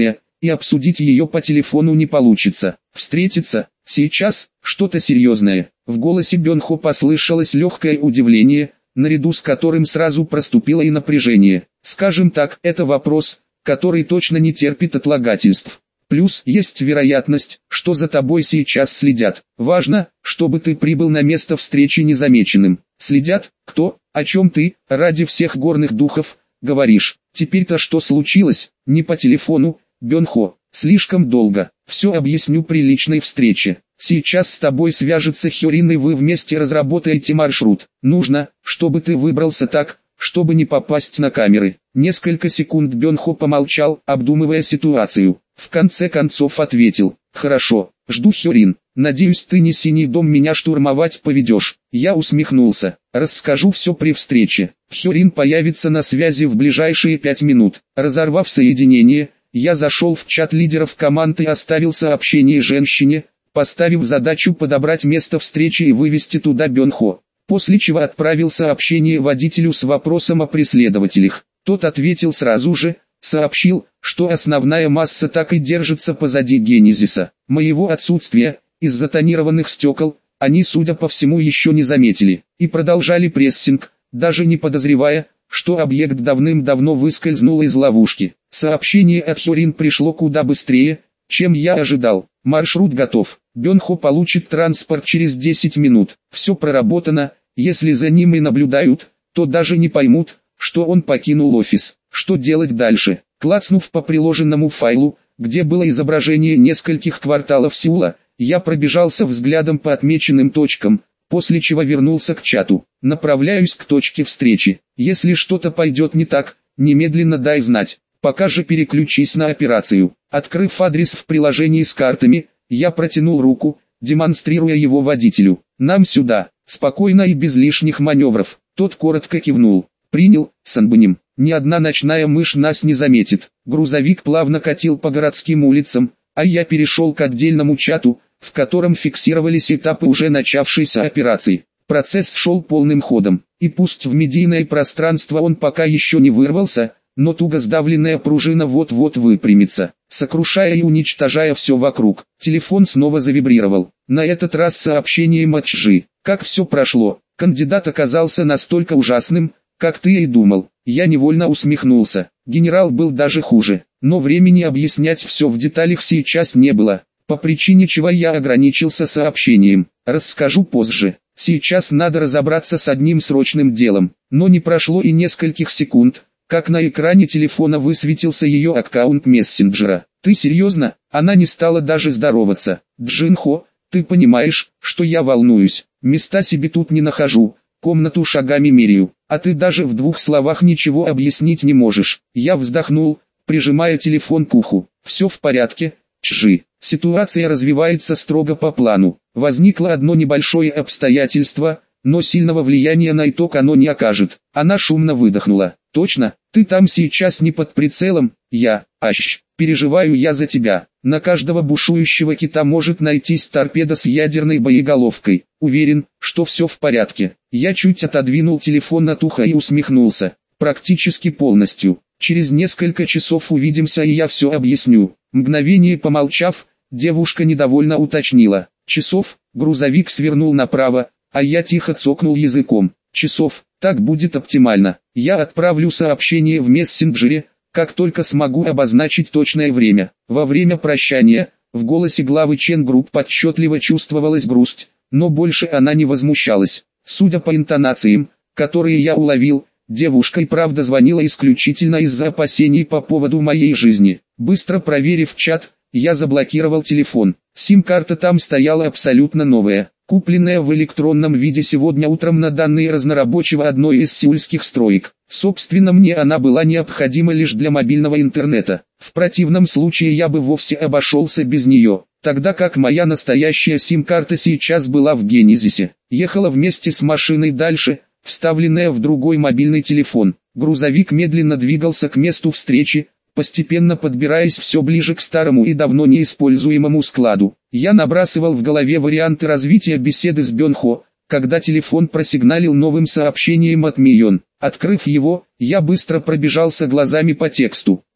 и обсудить ее по телефону не получится. Встретиться, сейчас, что-то серьезное. В голосе Бёнхо послышалось легкое удивление, наряду с которым сразу проступило и напряжение. Скажем так, это вопрос, который точно не терпит отлагательств. Плюс есть вероятность, что за тобой сейчас следят. Важно, чтобы ты прибыл на место встречи незамеченным. Следят? Кто? О чем ты, ради всех горных духов, говоришь? Теперь-то что случилось? Не по телефону, Бёнхо. Слишком долго. Все объясню при личной встрече. Сейчас с тобой свяжется Хёрин, и вы вместе разработаете маршрут. Нужно, чтобы ты выбрался так, чтобы не попасть на камеры. Несколько секунд Бёнхо помолчал, обдумывая ситуацию. В конце концов ответил: хорошо, жду, Хёрин. Надеюсь, ты не Синий дом меня штурмовать поведешь. Я усмехнулся. Расскажу все при встрече. Хёрин появится на связи в ближайшие пять минут. Разорвав соединение, я зашел в чат лидеров команд и оставил сообщение женщине, поставив задачу подобрать место встречи и вывести туда Бёнхо. После чего отправил сообщение водителю с вопросом о преследователях. Тот ответил сразу же, сообщил, что основная масса так и держится позади Генезиса. Моего отсутствия, из-за тонированных стекол, они, судя по всему, еще не заметили, и продолжали прессинг, даже не подозревая, что объект давным-давно выскользнул из ловушки. Сообщение от Хёрин пришло куда быстрее, чем я ожидал. Маршрут готов. Бёнхо получит транспорт через десять минут. Все проработано. Если за ним и наблюдают, то даже не поймут, что он покинул офис. Что делать дальше? Клацнув по приложенному файлу, где было изображение нескольких кварталов Сеула, я пробежался взглядом по отмеченным точкам, после чего вернулся к чату. Направляюсь к точке встречи. Если что-то пойдет не так, немедленно дай знать. Пока же переключись на операцию. Открыв адрес в приложении с картами, я протянул руку, демонстрируя его водителю. Нам сюда. Спокойно и без лишних маневров. Тот коротко кивнул. Принял, Санбаним. Ни одна ночная мышь нас не заметит. Грузовик плавно катил по городским улицам, а я перешел к отдельному чату, в котором фиксировались этапы уже начавшейся операции. Процесс шел полным ходом, и пусть в медийное пространство он пока еще не вырвался, но туго сдавленная пружина вот-вот выпрямится, сокрушая и уничтожая все вокруг. Телефон снова завибрировал, на этот раз сообщением от Чжи. Как все прошло? Кандидат оказался настолько ужасным, как ты и думал. Я невольно усмехнулся. Генерал был даже хуже, но времени объяснять все в деталях сейчас не было, по причине чего я ограничился сообщением. Расскажу позже. Сейчас надо разобраться с одним срочным делом. Но не прошло и нескольких секунд, как на экране телефона высветился ее аккаунт мессенджера. Ты серьезно? Она не стала даже здороваться. Джинхо, ты понимаешь, что я волнуюсь. Места себе тут не нахожу, комнату шагами меряю, а ты даже в двух словах ничего объяснить не можешь. Я вздохнул, прижимая телефон к уху. Все в порядке, Чжи. Ситуация развивается строго по плану. Возникло одно небольшое обстоятельство, но сильного влияния на итог оно не окажет. Она шумно выдохнула. Точно, ты там сейчас не под прицелом, я, ащ, переживаю я за тебя. На каждого бушующего кита может найтись торпеда с ядерной боеголовкой. Уверен, что все в порядке. Я чуть отодвинул телефон от уха и усмехнулся. Практически полностью. Через несколько часов увидимся, и я все объясню. Мгновение помолчав, девушка недовольно уточнила. Часов? Грузовик свернул направо, а я тихо цокнул языком. Часов, так будет оптимально. Я отправлю сообщение в мессенджере, как только смогу обозначить точное время. Во время прощания, в голосе главы Чен Групп отчетливо чувствовалась грусть, но больше она не возмущалась. Судя по интонациям, которые я уловил, девушка и правда звонила исключительно из-за опасений по поводу моей жизни. Быстро проверив чат, я заблокировал телефон. Сим-карта там стояла абсолютно новая, купленная в электронном виде сегодня утром на данные разнорабочего одной из сеульских строек. Собственно, мне она была необходима лишь для мобильного интернета. В противном случае я бы вовсе обошелся без нее, тогда как моя настоящая сим-карта сейчас была в Генезисе. Ехала вместе с машиной дальше, вставленная в другой мобильный телефон. Грузовик медленно двигался к месту встречи, постепенно подбираясь все ближе к старому и давно неиспользуемому складу. Я набрасывал в голове варианты развития беседы с Бёнхо, когда телефон просигналил новым сообщением от Мион. Открыв его, я быстро пробежался глазами по тексту.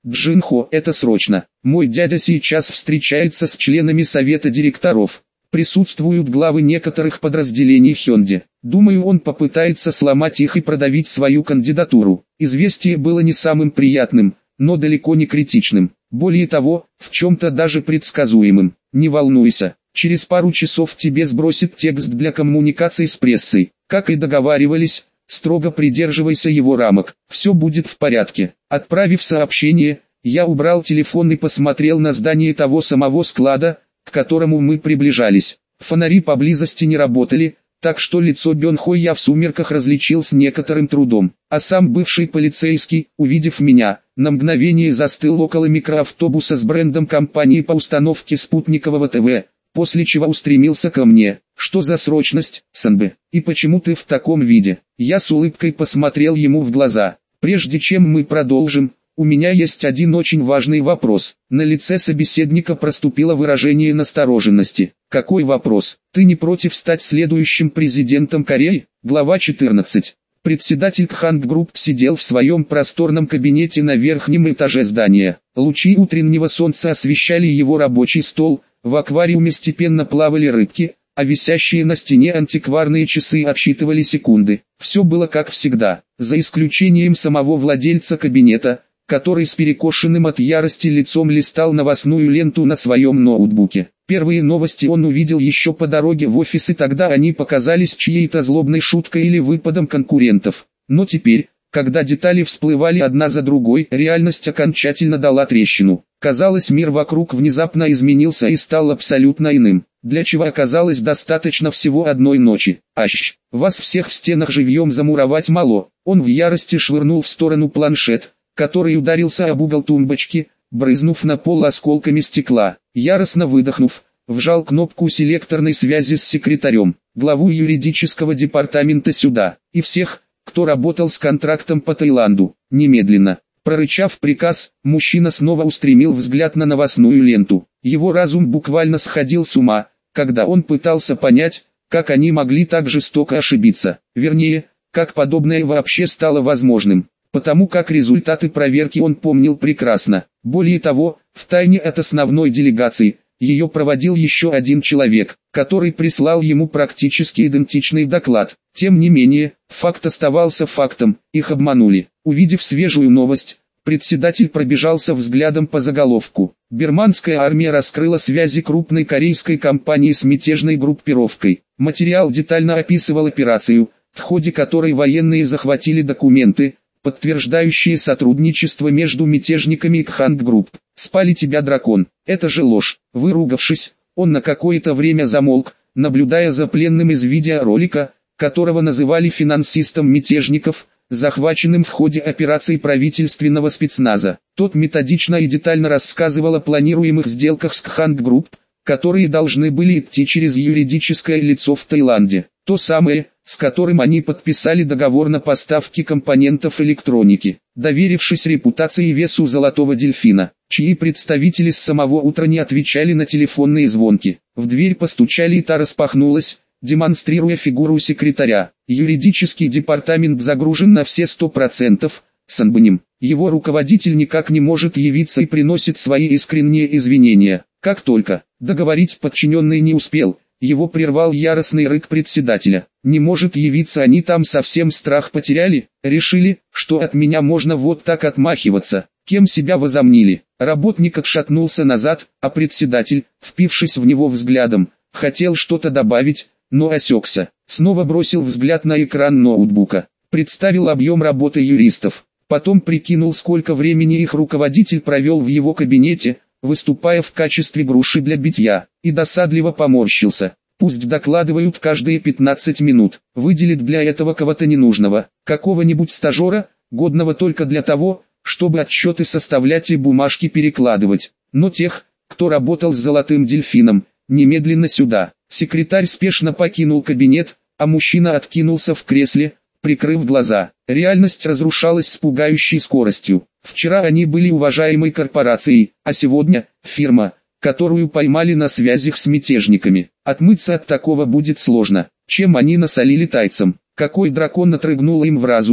Джинхо, это срочно. Мой дядя сейчас встречается с членами совета директоров. Присутствуют главы некоторых подразделений Hyundai. Думаю, он попытается сломать их и продавить свою кандидатуру. Известие было не самым приятным, но далеко не критичным. Более того, в чем-то даже предсказуемым. Не волнуйся, через пару часов тебе сбросит текст для коммуникации с прессой. Как и договаривались, строго придерживайся его рамок. Все будет в порядке. Отправив сообщение, я убрал телефон и посмотрел на здание того самого склада, к которому мы приближались. Фонари поблизости не работали, так что лицо Бёнхо я в сумерках различил с некоторым трудом. А сам бывший полицейский, увидев меня, на мгновение застыл около микроавтобуса с брендом компании по установке спутникового ТВ, после чего устремился ко мне. «Что за срочность, Санбэ? И почему ты в таком виде?» Я с улыбкой посмотрел ему в глаза. «Прежде чем мы продолжим, у меня есть один очень важный вопрос». На лице собеседника проступило выражение настороженности. «Какой вопрос? Ты не против стать следующим президентом Кореи?» Глава четырнадцать. Председатель Кханг Групп сидел в своем просторном кабинете на верхнем этаже здания. Лучи утреннего солнца освещали его рабочий стол, в аквариуме степенно плавали рыбки, а висящие на стене антикварные часы отсчитывали секунды. Все было как всегда, за исключением самого владельца кабинета, который с перекошенным от ярости лицом листал новостную ленту на своем ноутбуке. Первые новости он увидел еще по дороге в офис, и тогда они показались чьей-то злобной шуткой или выпадом конкурентов. Но теперь, когда детали всплывали одна за другой, реальность окончательно дала трещину. Казалось, мир вокруг внезапно изменился и стал абсолютно иным, для чего оказалось достаточно всего одной ночи. «Ащ, вас всех в стенах живьем замуровать мало». Он в ярости швырнул в сторону планшет, который ударился об угол тумбочки, брызнув на пол осколками стекла. Яростно выдохнув, вжал кнопку селекторной связи с секретарем, главу юридического департамента сюда, и всех, кто работал с контрактом по Таиланду, немедленно. Прорычав приказ, мужчина снова устремил взгляд на новостную ленту. Его разум буквально сходил с ума, когда он пытался понять, как они могли так жестоко ошибиться. Вернее, как подобное вообще стало возможным. Потому как результаты проверки он помнил прекрасно. Более того, втайне от основной делегации, ее проводил еще один человек, который прислал ему практически идентичный доклад. Тем не менее, факт оставался фактом, их обманули. Увидев свежую новость, председатель пробежался взглядом по заголовку. Бирманская армия раскрыла связи крупной корейской компании с мятежной группировкой. Материал детально описывал операцию, в ходе которой военные захватили документы, подтверждающие сотрудничество между мятежниками и Кханг Групп. «Спали тебя, дракон». Это же ложь. Выругавшись, он на какое-то время замолк, наблюдая за пленным из видеоролика, которого называли финансистом мятежников, захваченным в ходе операции правительственного спецназа. Тот методично и детально рассказывал о планируемых сделках с Кханг Групп, которые должны были идти через юридическое лицо в Таиланде. То самое, с которым они подписали договор на поставки компонентов электроники, доверившись репутации и весу золотого дельфина, чьи представители с самого утра не отвечали на телефонные звонки. В дверь постучали, и та распахнулась, демонстрируя фигуру секретаря. Юридический департамент загружен на все сто процентов, Санбаним. Его руководитель никак не может явиться и приносит свои искренние извинения. Как только договорить подчиненный не успел, его прервал яростный рык председателя. «Не может явиться, они там совсем страх потеряли? Решили, что от меня можно вот так отмахиваться? Кем себя возомнили?» Работник отшатнулся назад, а председатель, впившись в него взглядом, хотел что-то добавить, но осекся. Снова бросил взгляд на экран ноутбука, представил объем работы юристов, потом прикинул, сколько времени их руководитель провел в его кабинете, выступая в качестве груши для битья, и досадливо поморщился. Пусть докладывают каждые пятнадцать минут, выделит для этого кого-то ненужного, какого-нибудь стажера, годного только для того, чтобы отчеты составлять и бумажки перекладывать. Но тех, кто работал с золотым дельфином, немедленно сюда. Секретарь спешно покинул кабинет, а мужчина откинулся в кресле, прикрыв глаза. Реальность разрушалась с пугающей скоростью. Вчера они были уважаемой корпорацией, а сегодня – фирма, которую поймали на связях с мятежниками. Отмыться от такого будет сложно. Чем они насолили тайцам? Какой дракон отрыгнул им в разум,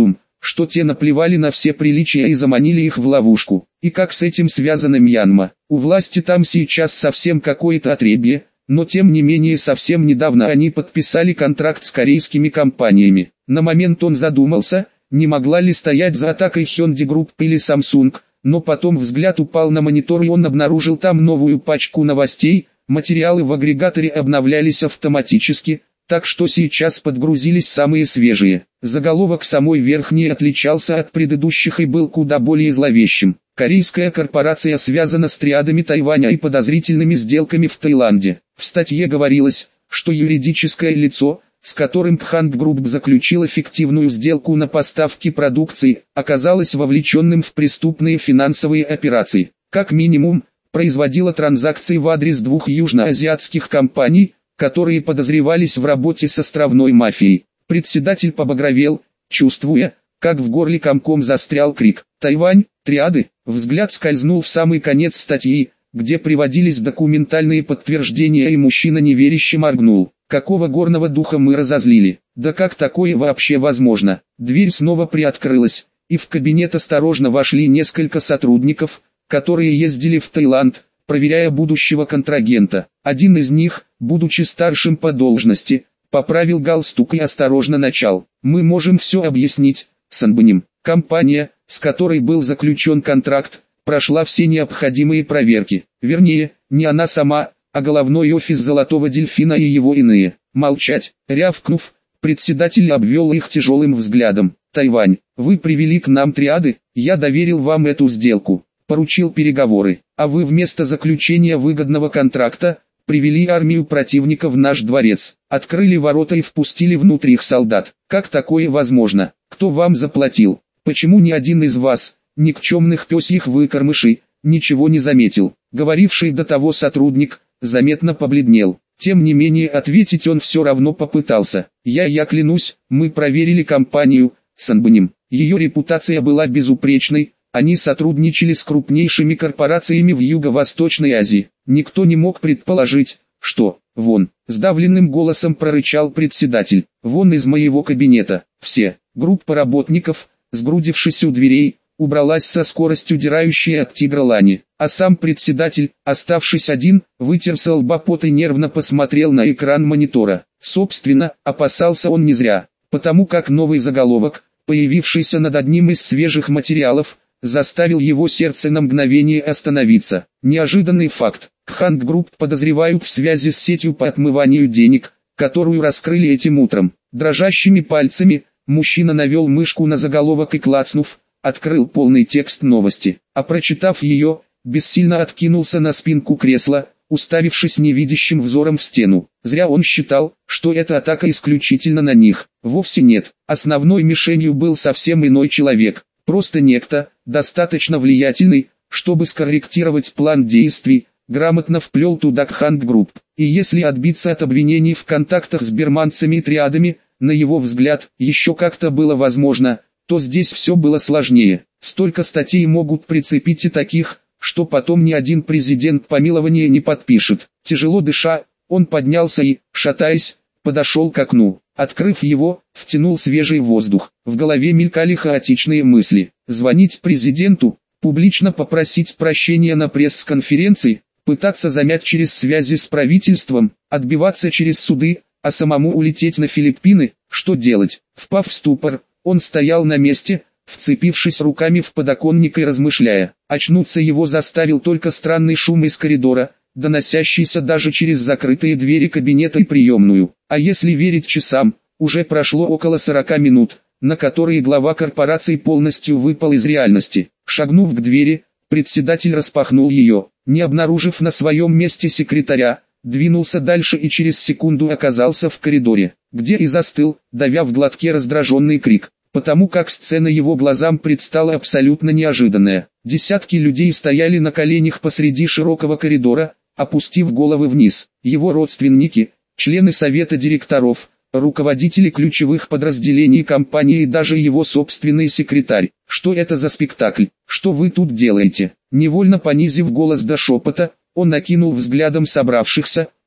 что те наплевали на все приличия и заманили их в ловушку. И как с этим связана Мьянма? У власти там сейчас совсем какое-то отребье, но тем не менее совсем недавно они подписали контракт с корейскими компаниями. На момент он задумался, не могла ли стоять за атакой Hyundai Group или Samsung, но потом взгляд упал на монитор и он обнаружил там новую пачку новостей. Материалы в агрегаторе обновлялись автоматически, так что сейчас подгрузились самые свежие. Заголовок самой верхней отличался от предыдущих и был куда более зловещим. Корейская корпорация связана с триадами Тайваня и подозрительными сделками в Таиланде. В статье говорилось, что юридическое лицо, с которым Khank Group заключил эффективную сделку на поставки продукции, оказалось вовлеченным в преступные финансовые операции. Как минимум, производила транзакции в адрес двух южноазиатских компаний, которые подозревались в работе с островной мафией. Председатель побагровел, чувствуя, как в горле комком застрял крик. «Тайвань, триады!» Взгляд скользнул в самый конец статьи, где приводились документальные подтверждения, и мужчина неверяще моргнул. «Какого горного духа мы разозлили? Да как такое вообще возможно?» Дверь снова приоткрылась, и в кабинет осторожно вошли несколько сотрудников, которые ездили в Таиланд, проверяя будущего контрагента. Один из них, будучи старшим по должности, поправил галстук и осторожно начал. «Мы можем все объяснить, Санбаним. Компания, с которой был заключен контракт, прошла все необходимые проверки. Вернее, не она сама, а головной офис Золотого Дельфина и его иные». Молчать, рявкнув, председатель обвел их тяжелым взглядом. «Тайвань, вы привели к нам триады, я доверил вам эту сделку, поручил переговоры, а вы вместо заключения выгодного контракта, привели армию противника в наш дворец, открыли ворота и впустили внутрь их солдат. Как такое возможно? Кто вам заплатил? Почему ни один из вас, никчемных пёсьих выкормышей, ничего не заметил?» Говоривший до того сотрудник, заметно побледнел. Тем не менее ответить он все равно попытался. «Я, я клянусь, мы проверили компанию, Санбаним. Ее репутация была безупречной. Они сотрудничали с крупнейшими корпорациями в Юго-Восточной Азии. Никто не мог предположить, что, вон, сдавленным голосом прорычал председатель, вон из моего кабинета, все, группа работников, сгрудившись у дверей, убралась со скоростью дирающей от тигра лани, а сам председатель, оставшись один, вытер со лба пот и нервно посмотрел на экран монитора. Собственно, опасался он не зря, потому как новый заголовок, появившийся над одним из свежих материалов, заставил его сердце на мгновение остановиться. Неожиданный факт. Khank Group подозревают в связи с сетью по отмыванию денег, которую раскрыли этим утром. Дрожащими пальцами, мужчина навел мышку на заголовок и, клацнув, открыл полный текст новости. А прочитав ее, бессильно откинулся на спинку кресла, уставившись невидящим взором в стену. Зря он считал, что эта атака исключительно на них. Вовсе нет. Основной мишенью был совсем иной человек. Просто некто, достаточно влиятельный, чтобы скорректировать план действий, грамотно вплел туда Khank Group. И если отбиться от обвинений в контактах с берманцами и триадами, на его взгляд, еще как-то было возможно, то здесь все было сложнее. Столько статей могут прицепить и таких, что потом ни один президент помилования не подпишет. Тяжело дыша, он поднялся и, шатаясь, подошел к окну. Открыв его, втянул свежий воздух. В голове мелькали хаотичные мысли. Звонить президенту, публично попросить прощения на пресс-конференции, пытаться замять через связи с правительством, отбиваться через суды, а самому улететь на Филиппины. Что делать? Впав в ступор, он стоял на месте, вцепившись руками в подоконник и размышляя. Очнуться его заставил только странный шум из коридора, доносящийся даже через закрытые двери кабинета и приемную. А если верить часам, уже прошло около сорока минут, на которые глава корпорации полностью выпал из реальности. Шагнув к двери, председатель распахнул ее, не обнаружив на своем месте секретаря, двинулся дальше и через секунду оказался в коридоре, где и застыл, давя в глотке раздраженный крик, потому как сцена его глазам предстала абсолютно неожиданная. Десятки людей стояли на коленях посреди широкого коридора, опустив головы вниз. Его родственники, члены совета директоров, руководители ключевых подразделений компании и даже его собственный секретарь. Что это за спектакль? Что вы тут делаете? Невольно понизив голос до шепота, он окинул взглядом собравшихся,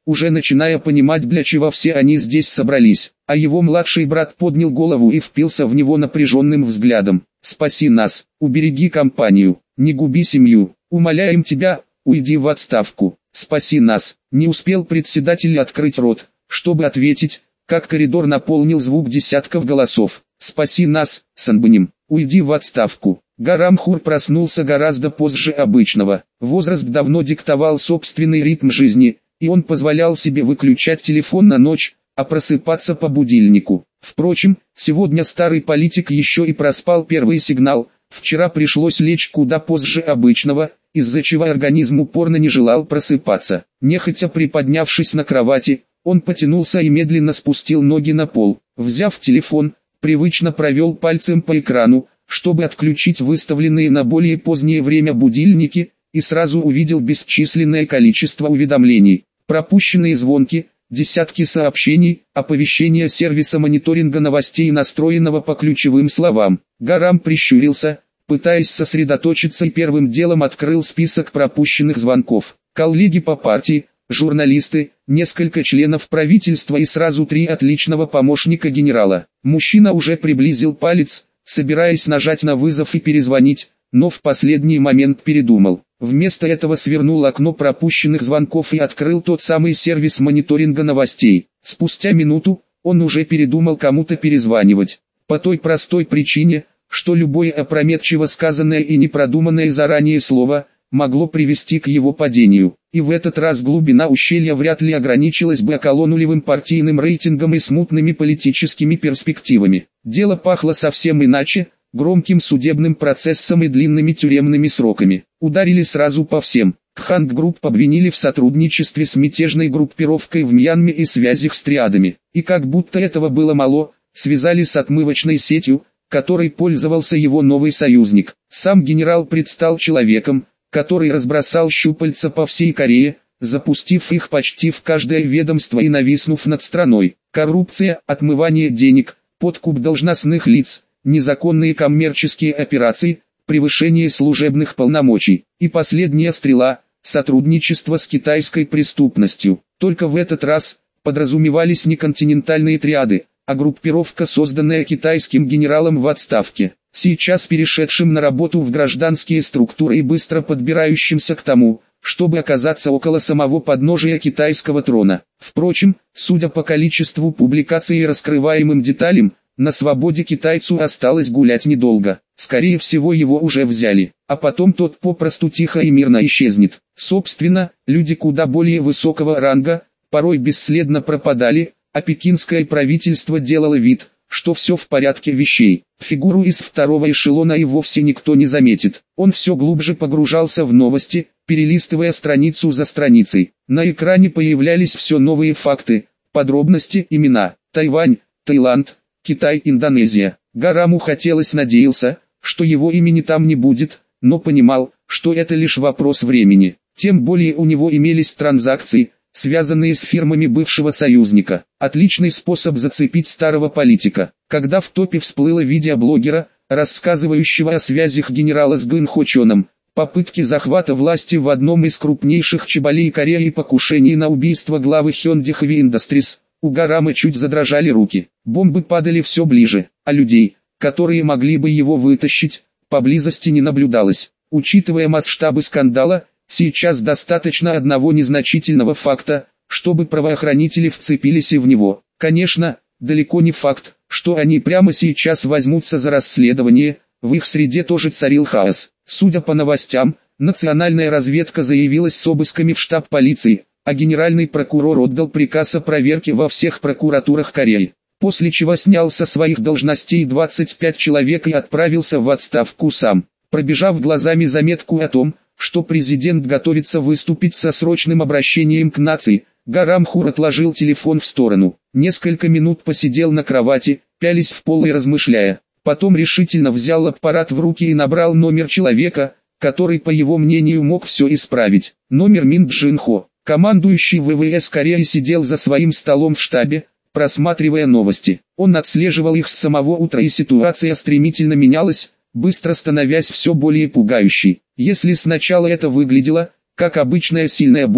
уже начиная понимать, для чего все они здесь собрались. А его младший брат поднял голову и впился в него напряженным взглядом. «Спаси нас, убереги компанию, не губи семью, умоляем тебя, уйди в отставку, спаси нас». Не успел председатель открыть рот, чтобы ответить, как коридор наполнил звук десятков голосов. «Спаси нас, Санбаним, уйди в отставку». Гарамхур проснулся гораздо позже обычного. Возраст давно диктовал собственный ритм жизни, и он позволял себе выключать телефон на ночь, а просыпаться по будильнику. Впрочем, сегодня старый политик еще и проспал первый сигнал. Вчера пришлось лечь куда позже обычного, из-за чего организм упорно не желал просыпаться. Нехотя приподнявшись на кровати, он потянулся и медленно спустил ноги на пол. Взяв телефон, привычно провел пальцем по экрану, чтобы отключить выставленные на более позднее время будильники, и сразу увидел бесчисленное количество уведомлений, пропущенные звонки, десятки сообщений, оповещения сервиса мониторинга новостей, настроенного по ключевым словам. Гарам прищурился, пытаясь сосредоточиться, и первым делом открыл список пропущенных звонков. Коллеги по партии, журналисты, несколько членов правительства и сразу три отличного помощника генерала. Мужчина уже приблизил палец, собираясь нажать на вызов и перезвонить, но в последний момент передумал. Вместо этого свернул окно пропущенных звонков и открыл тот самый сервис мониторинга новостей. Спустя минуту, он уже передумал кому-то перезванивать. По той простой причине, что любое опрометчиво сказанное и непродуманное заранее слово могло привести к его падению. И в этот раз глубина ущелья вряд ли ограничилась бы околонулевым партийным рейтингом и смутными политическими перспективами. Дело пахло совсем иначе, громким судебным процессом и длинными тюремными сроками. Ударили сразу по всем. Кханг Групп обвинили в сотрудничестве с мятежной группировкой в Мьянме и связях с триадами. И как будто этого было мало, связали с отмывочной сетью, которой пользовался его новый союзник. Сам генерал предстал человеком, который разбросал щупальца по всей Корее, запустив их почти в каждое ведомство и нависнув над страной. Коррупция, отмывание денег, подкуп должностных лиц, незаконные коммерческие операции, превышение служебных полномочий. И последняя стрела – сотрудничество с китайской преступностью. Только в этот раз подразумевались не континентальные триады, а группировка, созданная китайским генералом в отставке, сейчас перешедшим на работу в гражданские структуры и быстро подбирающимся к тому, чтобы оказаться около самого подножия китайского трона. Впрочем, судя по количеству публикаций и раскрываемым деталям, на свободе китайцу осталось гулять недолго. Скорее всего, его уже взяли, а потом тот попросту тихо и мирно исчезнет. Собственно, люди куда более высокого ранга порой бесследно пропадали, а пекинское правительство делало вид, что все в порядке вещей. Фигуру из второго эшелона и вовсе никто не заметит. Он все глубже погружался в новости, перелистывая страницу за страницей. На экране появлялись все новые факты, подробности, имена: Тайвань, Таиланд, Китай, Индонезия. Гараму хотелось надеяться, что его имени там не будет, но понимал, что это лишь вопрос времени. Тем более у него имелись транзакции, связанные с фирмами бывшего союзника. Отличный способ зацепить старого политика. Когда в топе всплыло видеоблогера, рассказывающего о связях генерала с Гын Хочоном, попытке захвата власти в одном из крупнейших чеболей Кореи и покушении на убийство главы Hyundai Heavy Industries, у Гарама чуть задрожали руки. Бомбы падали все ближе, а людей, которые могли бы его вытащить, поблизости не наблюдалось. Учитывая масштабы скандала, сейчас достаточно одного незначительного факта, чтобы правоохранители вцепились и в него. Конечно, далеко не факт, что они прямо сейчас возьмутся за расследование, в их среде тоже царил хаос. Судя по новостям, национальная разведка заявилась с обысками в штаб полиции, а генеральный прокурор отдал приказ о проверке во всех прокуратурах Кореи. После чего снял со своих должностей двадцать пять человек и отправился в отставку сам. Пробежав глазами заметку о том, что президент готовится выступить со срочным обращением к нации, Гарамхур отложил телефон в сторону. Несколько минут посидел на кровати, пялись в пол и размышляя. Потом решительно взял аппарат в руки и набрал номер человека, который, по его мнению, мог все исправить. Номер Мин Джин Хо. Командующий ВВС Кореи сидел за своим столом в штабе, просматривая новости. Он отслеживал их с самого утра, и ситуация стремительно менялась, быстро становясь все более пугающей. Если сначала это выглядело, как обычная сильная буря,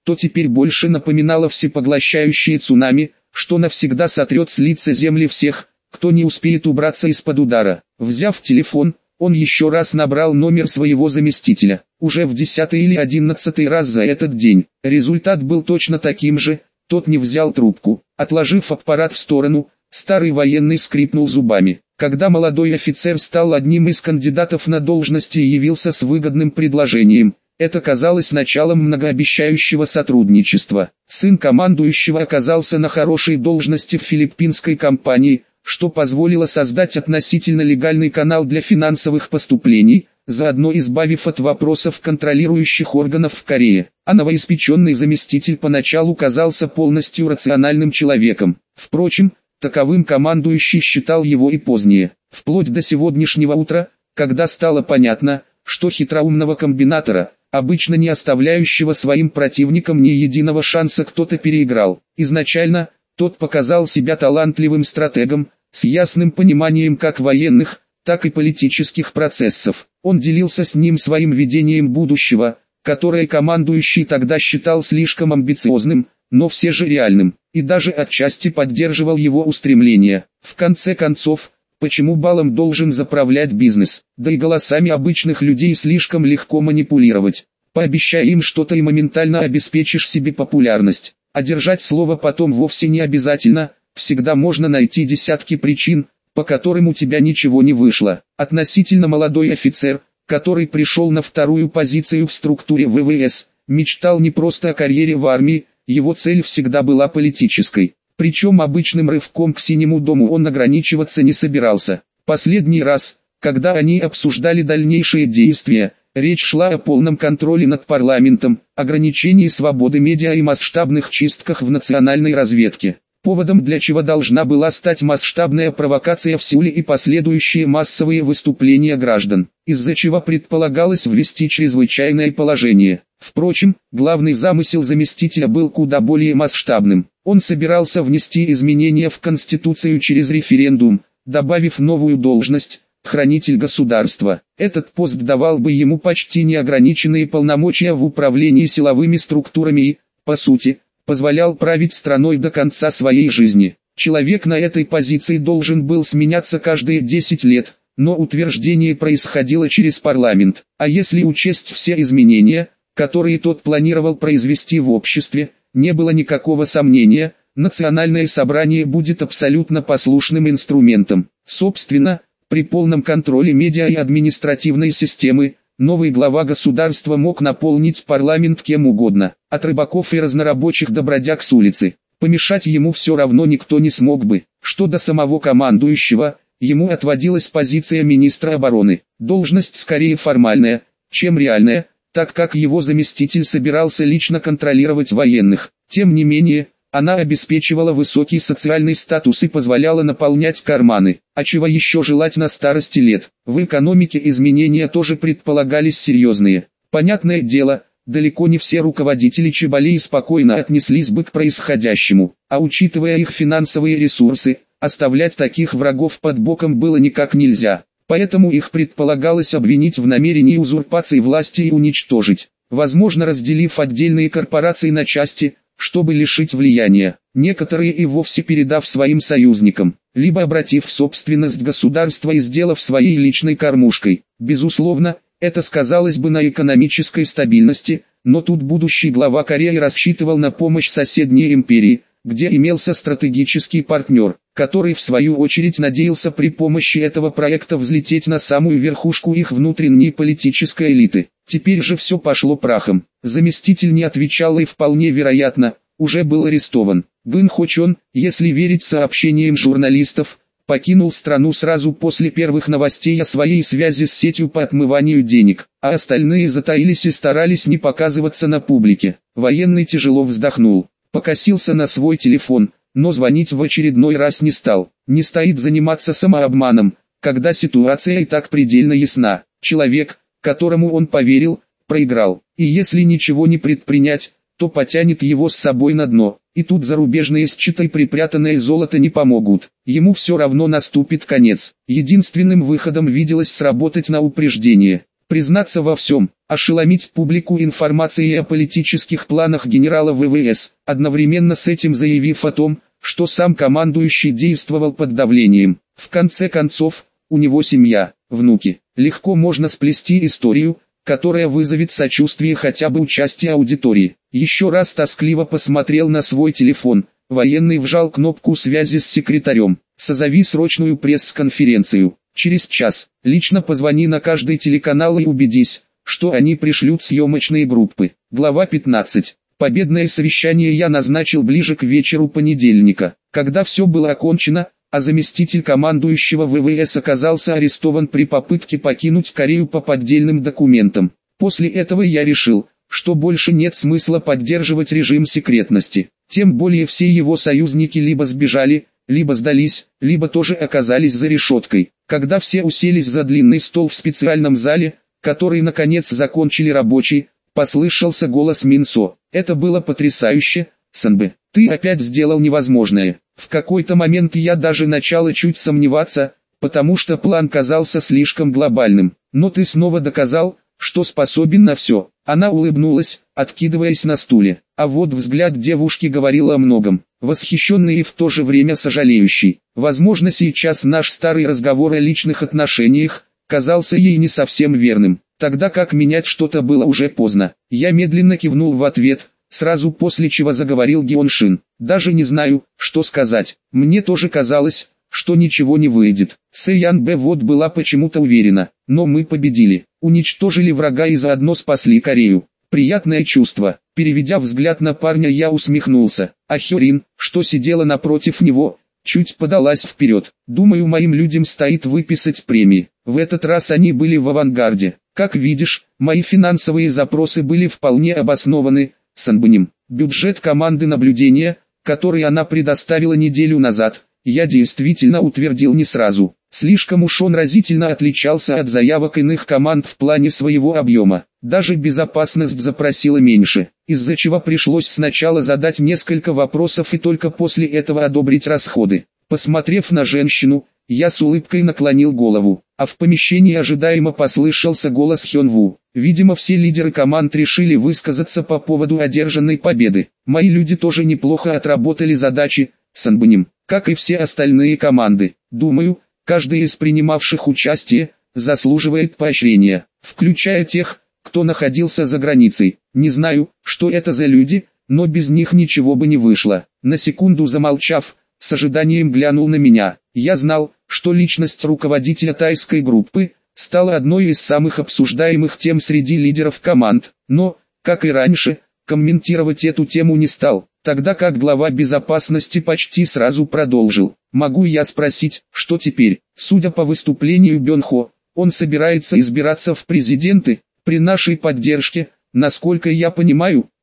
то теперь больше напоминало всепоглощающее цунами, что навсегда сотрет с лица земли всех, кто не успеет убраться из-под удара. Взяв телефон, он еще раз набрал номер своего заместителя. Уже в десятый или одиннадцатый раз за этот день. Результат был точно таким же, тот не взял трубку. Отложив аппарат в сторону, старый военный скрипнул зубами. Когда молодой офицер стал одним из кандидатов на должности и явился с выгодным предложением, это казалось началом многообещающего сотрудничества. Сын командующего оказался на хорошей должности в филиппинской компании, что позволило создать относительно легальный канал для финансовых поступлений, заодно избавив от вопросов контролирующих органов в Корее. А новоиспеченный заместитель поначалу казался полностью рациональным человеком. Впрочем, таковым командующий считал его и позднее, вплоть до сегодняшнего утра, когда стало понятно, что хитроумного комбинатора, обычно не оставляющего своим противникам ни единого шанса, кто-то переиграл. Изначально, тот показал себя талантливым стратегом, с ясным пониманием как военных, так и политических процессов. Он делился с ним своим видением будущего, которое командующий тогда считал слишком амбициозным, но все же реальным, и даже отчасти поддерживал его устремления. В конце концов, почему балом должен заправлять бизнес, да и голосами обычных людей слишком легко манипулировать. Пообещай им что-то и моментально обеспечишь себе популярность. А держать слово потом вовсе не обязательно, всегда можно найти десятки причин, по которым у тебя ничего не вышло. Относительно молодой офицер, который пришел на вторую позицию в структуре вэ вэ эс, мечтал не просто о карьере в армии, его цель всегда была политической. Причем обычным рывком к Синему дому он ограничиваться не собирался. Последний раз, когда они обсуждали дальнейшие действия, речь шла о полном контроле над парламентом, ограничении свободы медиа и масштабных чистках в национальной разведке. Поводом для чего должна была стать масштабная провокация в Сеуле и последующие массовые выступления граждан, из-за чего предполагалось ввести чрезвычайное положение. Впрочем, главный замысел заместителя был куда более масштабным. Он собирался внести изменения в Конституцию через референдум, добавив новую должность – хранитель государства. Этот пост давал бы ему почти неограниченные полномочия в управлении силовыми структурами и, по сути, позволял править страной до конца своей жизни. Человек на этой позиции должен был сменяться каждые десять лет, но утверждение происходило через парламент. А если учесть все изменения, которые тот планировал произвести в обществе, не было никакого сомнения, национальное собрание будет абсолютно послушным инструментом. Собственно, при полном контроле медиа и административной системы, новый глава государства мог наполнить парламент кем угодно, от рыбаков и разнорабочих до бродяг с улицы. Помешать ему все равно никто не смог бы. Что до самого командующего, ему отводилась позиция министра обороны. Должность скорее формальная, чем реальная, так как его заместитель собирался лично контролировать военных. Тем не менее, она обеспечивала высокий социальный статус и позволяла наполнять карманы. А чего еще желать на старости лет? В экономике изменения тоже предполагались серьезные. Понятное дело, далеко не все руководители Чеболеи спокойно отнеслись бы к происходящему. А учитывая их финансовые ресурсы, оставлять таких врагов под боком было никак нельзя. Поэтому их предполагалось обвинить в намерении узурпации власти и уничтожить, возможно разделив отдельные корпорации на части, чтобы лишить влияния, некоторые и вовсе передав своим союзникам, либо обратив в собственность государства и сделав своей личной кормушкой. Безусловно, это сказалось бы на экономической стабильности, но тут будущий глава Кореи рассчитывал на помощь соседней империи, где имелся стратегический партнер, который в свою очередь надеялся при помощи этого проекта взлететь на самую верхушку их внутренней политической элиты. Теперь же все пошло прахом. Заместитель не отвечал и вполне вероятно, уже был арестован. Гын Хо Чон, если верить сообщениям журналистов, покинул страну сразу после первых новостей о своей связи с сетью по отмыванию денег, а остальные затаились и старались не показываться на публике. Военный тяжело вздохнул, покосился на свой телефон, но звонить в очередной раз не стал. Не стоит заниматься самообманом, когда ситуация и так предельно ясна. Человек, которому он поверил, проиграл, и если ничего не предпринять, то потянет его с собой на дно, и тут зарубежные счеты и припрятанное золото не помогут. Ему все равно наступит конец. Единственным выходом виделось сработать на упреждение. признаться во всем, ошеломить публику информацией о политических планах генерала ВВС, одновременно с этим заявив о том, что сам командующий действовал под давлением. В конце концов, у него семья, внуки. Легко можно сплести историю, которая вызовет сочувствие хотя бы у части аудитории. Еще раз тоскливо посмотрел на свой телефон. Военный вжал кнопку связи с секретарем. «Созови срочную пресс-конференцию. Через час. Лично позвони на каждый телеканал и убедись, что они пришлют съемочные группы». Глава пятнадцать. Победное совещание я назначил ближе к вечеру понедельника. Когда все было окончено, а заместитель командующего ВВС оказался арестован при попытке покинуть Корею по поддельным документам. После этого я решил, что больше нет смысла поддерживать режим секретности. Тем более все его союзники либо сбежали, либо сдались, либо тоже оказались за решеткой. Когда все уселись за длинный стол в специальном зале, который наконец закончили рабочий, послышался голос Минсо. Это было потрясающе, Санбэ. Ты опять сделал невозможное. В какой-то момент я даже начала чуть сомневаться, потому что план казался слишком глобальным. Но ты снова доказал, что способен на все. Она улыбнулась, откидываясь на стуле. А вот взгляд девушки говорил о многом. Восхищенный и в то же время сожалеющий. Возможно, сейчас наш старый разговор о личных отношениях казался ей не совсем верным, тогда как менять что-то было уже поздно. Я медленно кивнул в ответ, сразу после чего заговорил Геоншин. Даже не знаю, что сказать. Мне тоже казалось, что ничего не выйдет. Сэян Бэ вот была почему-то уверена. Но мы победили, уничтожили врага и заодно спасли Корею. Приятное чувство. Переведя взгляд на парня, я усмехнулся. А Хёрин, что сидела напротив него, чуть подалась вперед. Думаю, моим людям стоит выписать премии. В этот раз они были в авангарде. Как видишь, мои финансовые запросы были вполне обоснованы. Санбаним. Бюджет команды наблюдения, который она предоставила неделю назад, я действительно утвердил не сразу. Слишком уж он разительно отличался от заявок иных команд в плане своего объема. Даже безопасность запросила меньше, из-за чего пришлось сначала задать несколько вопросов и только после этого одобрить расходы. Посмотрев на женщину, я с улыбкой наклонил голову, а в помещении ожидаемо послышался голос Хёнву. Видимо, все лидеры команд решили высказаться по поводу одержанной победы. Мои люди тоже неплохо отработали задачи, Санбаним, как и все остальные команды. Думаю, каждый из принимавших участие заслуживает поощрения, включая тех, кто находился за границей. Не знаю, что это за люди, но без них ничего бы не вышло. На секунду замолчав, с ожиданием глянул на меня. Я знал, что личность руководителя тайской группы стала одной из самых обсуждаемых тем среди лидеров команд, но, как и раньше, комментировать эту тему не стал, тогда как глава безопасности почти сразу продолжил. Могу я спросить, что теперь? Судя по выступлению Бёнхо, он собирается избираться в президенты, при нашей поддержке, насколько я понимаю,